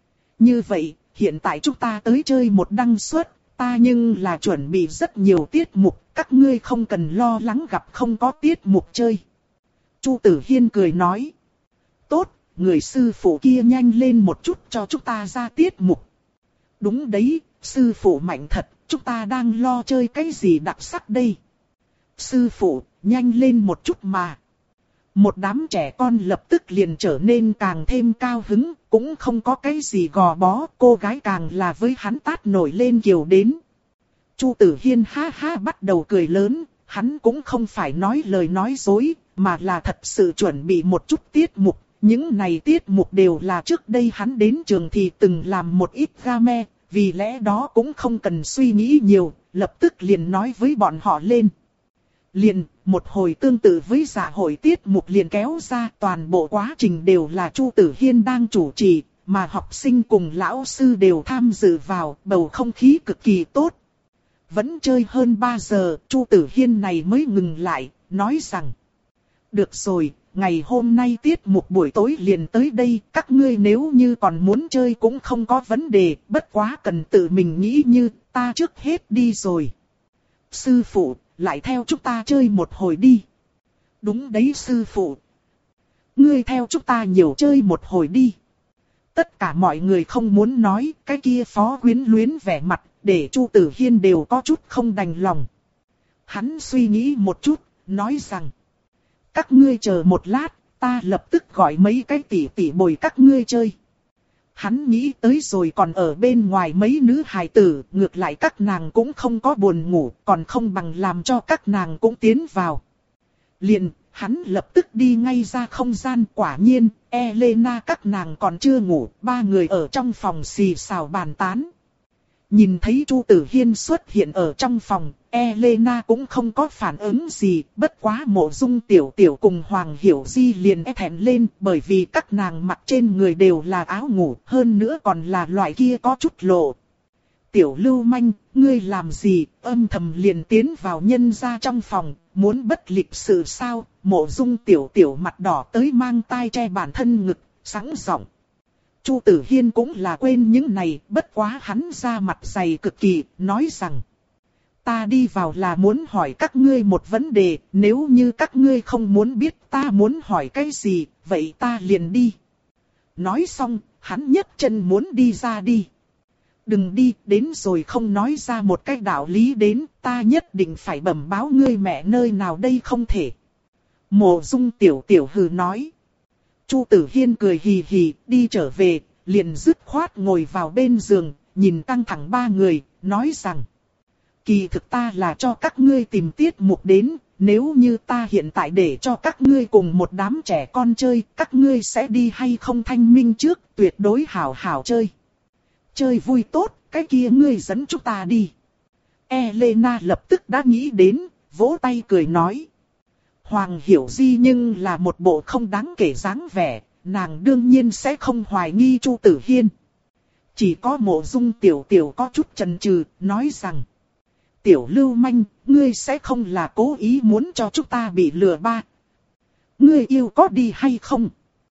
Như vậy, hiện tại chúng ta tới chơi một đăng suất, ta nhưng là chuẩn bị rất nhiều tiết mục, các ngươi không cần lo lắng gặp không có tiết mục chơi. Chu Tử Hiên cười nói. Tốt, người sư phụ kia nhanh lên một chút cho chúng ta ra tiết mục. Đúng đấy, sư phụ mạnh thật, chúng ta đang lo chơi cái gì đặc sắc đây. Sư phụ, nhanh lên một chút mà. Một đám trẻ con lập tức liền trở nên càng thêm cao hứng, cũng không có cái gì gò bó, cô gái càng là với hắn tát nổi lên kiều đến. Chu Tử Hiên ha ha bắt đầu cười lớn, hắn cũng không phải nói lời nói dối, mà là thật sự chuẩn bị một chút tiết mục. Những này tiết mục đều là trước đây hắn đến trường thì từng làm một ít game, vì lẽ đó cũng không cần suy nghĩ nhiều, lập tức liền nói với bọn họ lên. Liền, một hồi tương tự với dạ hội tiết mục liền kéo ra, toàn bộ quá trình đều là Chu Tử Hiên đang chủ trì, mà học sinh cùng lão sư đều tham dự vào, bầu không khí cực kỳ tốt. Vẫn chơi hơn ba giờ, Chu Tử Hiên này mới ngừng lại, nói rằng: được rồi, ngày hôm nay tiết mục buổi tối liền tới đây, các ngươi nếu như còn muốn chơi cũng không có vấn đề, bất quá cần tự mình nghĩ như, ta trước hết đi rồi. Sư phụ, lại theo chúng ta chơi một hồi đi. Đúng đấy sư phụ. Ngươi theo chúng ta nhiều chơi một hồi đi. Tất cả mọi người không muốn nói, cái kia Phó Quyến Luyến vẻ mặt, để Chu Tử Hiên đều có chút không đành lòng. Hắn suy nghĩ một chút, nói rằng: các ngươi chờ một lát, ta lập tức gọi mấy cái tỷ tỷ bồi các ngươi chơi. Hắn nghĩ tới rồi còn ở bên ngoài mấy nữ hài tử, ngược lại các nàng cũng không có buồn ngủ, còn không bằng làm cho các nàng cũng tiến vào. Liền, hắn lập tức đi ngay ra không gian, quả nhiên, Elena các nàng còn chưa ngủ, ba người ở trong phòng xì xào bàn tán. Nhìn thấy Chu Tử Hiên xuất hiện ở trong phòng, Elena cũng không có phản ứng gì, bất quá Mộ Dung Tiểu Tiểu cùng Hoàng Hiểu Di liền e thẹn lên, bởi vì các nàng mặc trên người đều là áo ngủ, hơn nữa còn là loại kia có chút lộ. Tiểu lưu manh, ngươi làm gì, âm thầm liền tiến vào nhân gia trong phòng, muốn bất lịch sự sao? Mộ Dung Tiểu Tiểu mặt đỏ tới mang tai che bản thân ngực, sẵn giọng. Chu Tử Hiên cũng là quên những này, bất quá hắn ra mặt dày cực kỳ, nói rằng: ta đi vào là muốn hỏi các ngươi một vấn đề, nếu như các ngươi không muốn biết ta muốn hỏi cái gì, vậy ta liền đi. Nói xong, hắn nhấc chân muốn đi ra đi. Đừng đi, đến rồi không nói ra một cái đạo lý đến, ta nhất định phải bẩm báo ngươi mẹ nơi nào đây không thể. Mộ Dung Tiểu Tiểu hừ nói. Chu Tử Hiên cười hì hì, đi trở về, liền dứt khoát ngồi vào bên giường, nhìn căng thẳng ba người, nói rằng: kỳ thực ta là cho các ngươi tìm tiết mục đến, nếu như ta hiện tại để cho các ngươi cùng một đám trẻ con chơi, các ngươi sẽ đi hay không thanh minh trước, tuyệt đối hảo hảo chơi. Chơi vui tốt, cái kia ngươi dẫn chúng ta đi. Elena lập tức đã nghĩ đến, vỗ tay cười nói. Hoàng Hiểu Di nhưng là một bộ không đáng kể dáng vẻ, nàng đương nhiên sẽ không hoài nghi Chu Tử Hiên. Chỉ có Mộ Dung Tiểu Tiểu có chút chần chừ, nói rằng: Tiểu lưu manh, ngươi sẽ không là cố ý muốn cho chúng ta bị lừa ba. Ngươi yêu có đi hay không?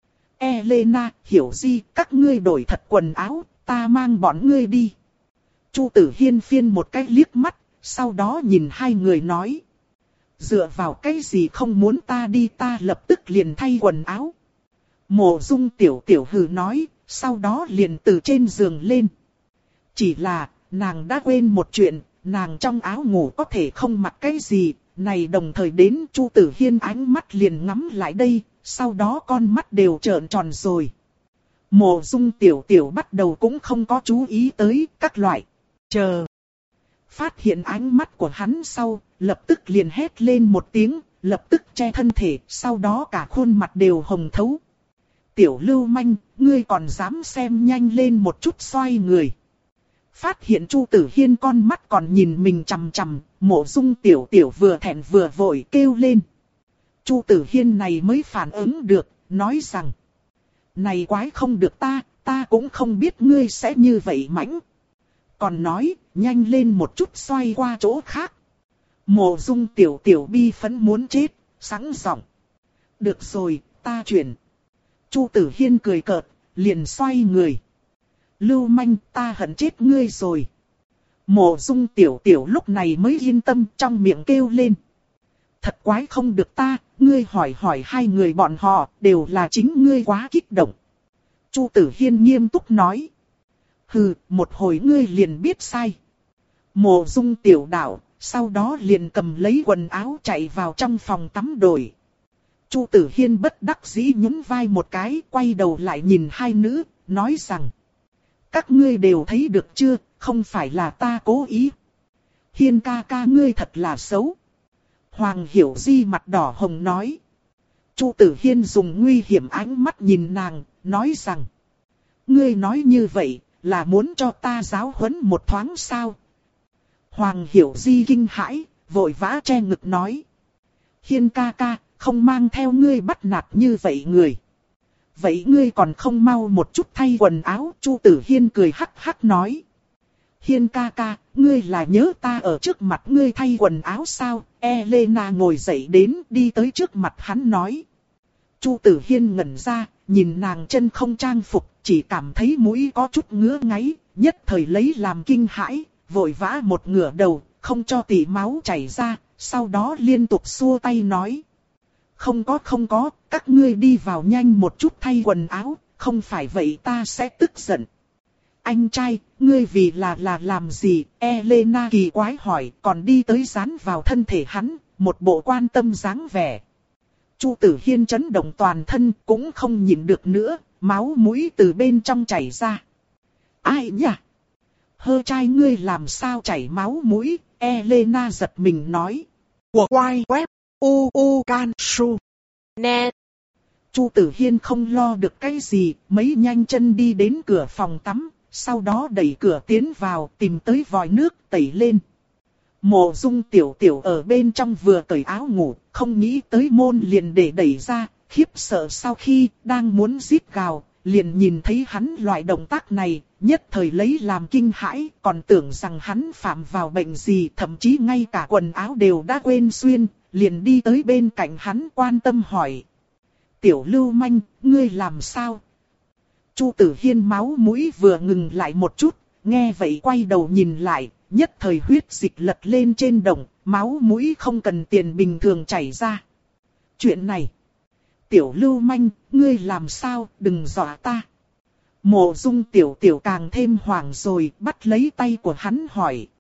Elena, Hiểu Di, các ngươi đổi thật quần áo, ta mang bọn ngươi đi. Chu Tử Hiên phiên một cái liếc mắt, sau đó nhìn hai người nói. Dựa vào cái gì không muốn ta đi, ta lập tức liền thay quần áo. Mộ Dung Tiểu Tiểu hừ nói, sau đó liền từ trên giường lên. Chỉ là, nàng đã quên một chuyện, nàng trong áo ngủ có thể không mặc cái gì, này đồng thời đến Chu Tử Hiên ánh mắt liền ngắm lại đây, sau đó con mắt đều trợn tròn rồi. Mộ Dung Tiểu Tiểu bắt đầu cũng không có chú ý tới các loại, chờ. Phát hiện ánh mắt của hắn sau, lập tức liền hét lên một tiếng, lập tức che thân thể, sau đó cả khuôn mặt đều hồng thấu. Tiểu lưu manh, ngươi còn dám xem, nhanh lên một chút xoay người. Phát hiện Chu Tử Hiên con mắt còn nhìn mình chằm chằm, Mộ Dung Tiểu Tiểu vừa thẹn vừa vội kêu lên. Chu Tử Hiên này mới phản ứng được, nói rằng. Này quái không được ta, ta cũng không biết ngươi sẽ như vậy mãnh. Còn nói, nhanh lên một chút xoay qua chỗ khác. Mộ Dung Tiểu Tiểu bi phấn muốn chết, sẵn giọng. Được rồi, ta chuyển. Chu Tử Hiên cười cợt, liền xoay người. Lưu manh, ta hận chết ngươi rồi. Mộ Dung Tiểu Tiểu lúc này mới yên tâm, trong miệng kêu lên. Thật quái không được ta, ngươi hỏi hỏi hai người bọn họ, đều là chính ngươi quá kích động. Chu Tử Hiên nghiêm túc nói. Hừ, một hồi ngươi liền biết sai. Mộ Dung Tiểu Đạo, sau đó liền cầm lấy quần áo chạy vào trong phòng tắm đổi. Chu Tử Hiên bất đắc dĩ nhún vai một cái, quay đầu lại nhìn hai nữ, nói rằng. Các ngươi đều thấy được chưa, không phải là ta cố ý. Hiên ca ca ngươi thật là xấu. Hoàng Hiểu Di mặt đỏ hồng nói. Chu Tử Hiên dùng nguy hiểm ánh mắt nhìn nàng, nói rằng. Ngươi nói như vậy, là muốn cho ta giáo huấn một thoáng sao? Hoàng Hiểu Di kinh hãi, vội vã che ngực nói. Hiên ca ca, không mang theo ngươi bắt nạt như vậy người. Vậy ngươi còn không mau một chút thay quần áo? Chu Tử Hiên cười hắc hắc nói. Hiên ca ca, ngươi là nhớ ta ở trước mặt ngươi thay quần áo sao? Elena ngồi dậy đến, đi tới trước mặt hắn nói. Chu Tử Hiên ngẩn ra, nhìn nàng chân không trang phục, chỉ cảm thấy mũi có chút ngứa ngáy, nhất thời lấy làm kinh hãi, vội vã một ngửa đầu, không cho tỉ máu chảy ra, sau đó liên tục xua tay nói. Không có không có, các ngươi đi vào nhanh một chút thay quần áo, không phải vậy ta sẽ tức giận. Anh trai, ngươi vì là là làm gì? Elena kỳ quái hỏi, còn đi tới dán vào thân thể hắn, một bộ quan tâm dáng vẻ. Chu Tử Hiên chấn động toàn thân, cũng không nhịn được nữa, máu mũi từ bên trong chảy ra. Ai nhỉ? Hơ trai ngươi làm sao chảy máu mũi? Elena giật mình nói. Của quay web u u can su net. Chu Tử Hiên không lo được cái gì, mấy nhanh chân đi đến cửa phòng tắm, sau đó đẩy cửa tiến vào, tìm tới vòi nước tẩy lên. Mộ Dung Tiểu Tiểu ở bên trong vừa cởi áo ngủ, không nghĩ tới môn liền để đẩy ra, khiếp sợ sau khi đang muốn rít gào, liền nhìn thấy hắn loại động tác này, nhất thời lấy làm kinh hãi, còn tưởng rằng hắn phạm vào bệnh gì, thậm chí ngay cả quần áo đều đã quên xuyên, liền đi tới bên cạnh hắn quan tâm hỏi. Tiểu lưu manh, ngươi làm sao? Chu Tử Hiên máu mũi vừa ngừng lại một chút, nghe vậy quay đầu nhìn lại, nhất thời huyết dịch lật lên trên đồng, máu mũi không cần tiền bình thường chảy ra. Chuyện này, Tiểu lưu manh, ngươi làm sao, đừng dọa ta. Mộ Dung Tiểu Tiểu càng thêm hoảng rồi, bắt lấy tay của hắn hỏi.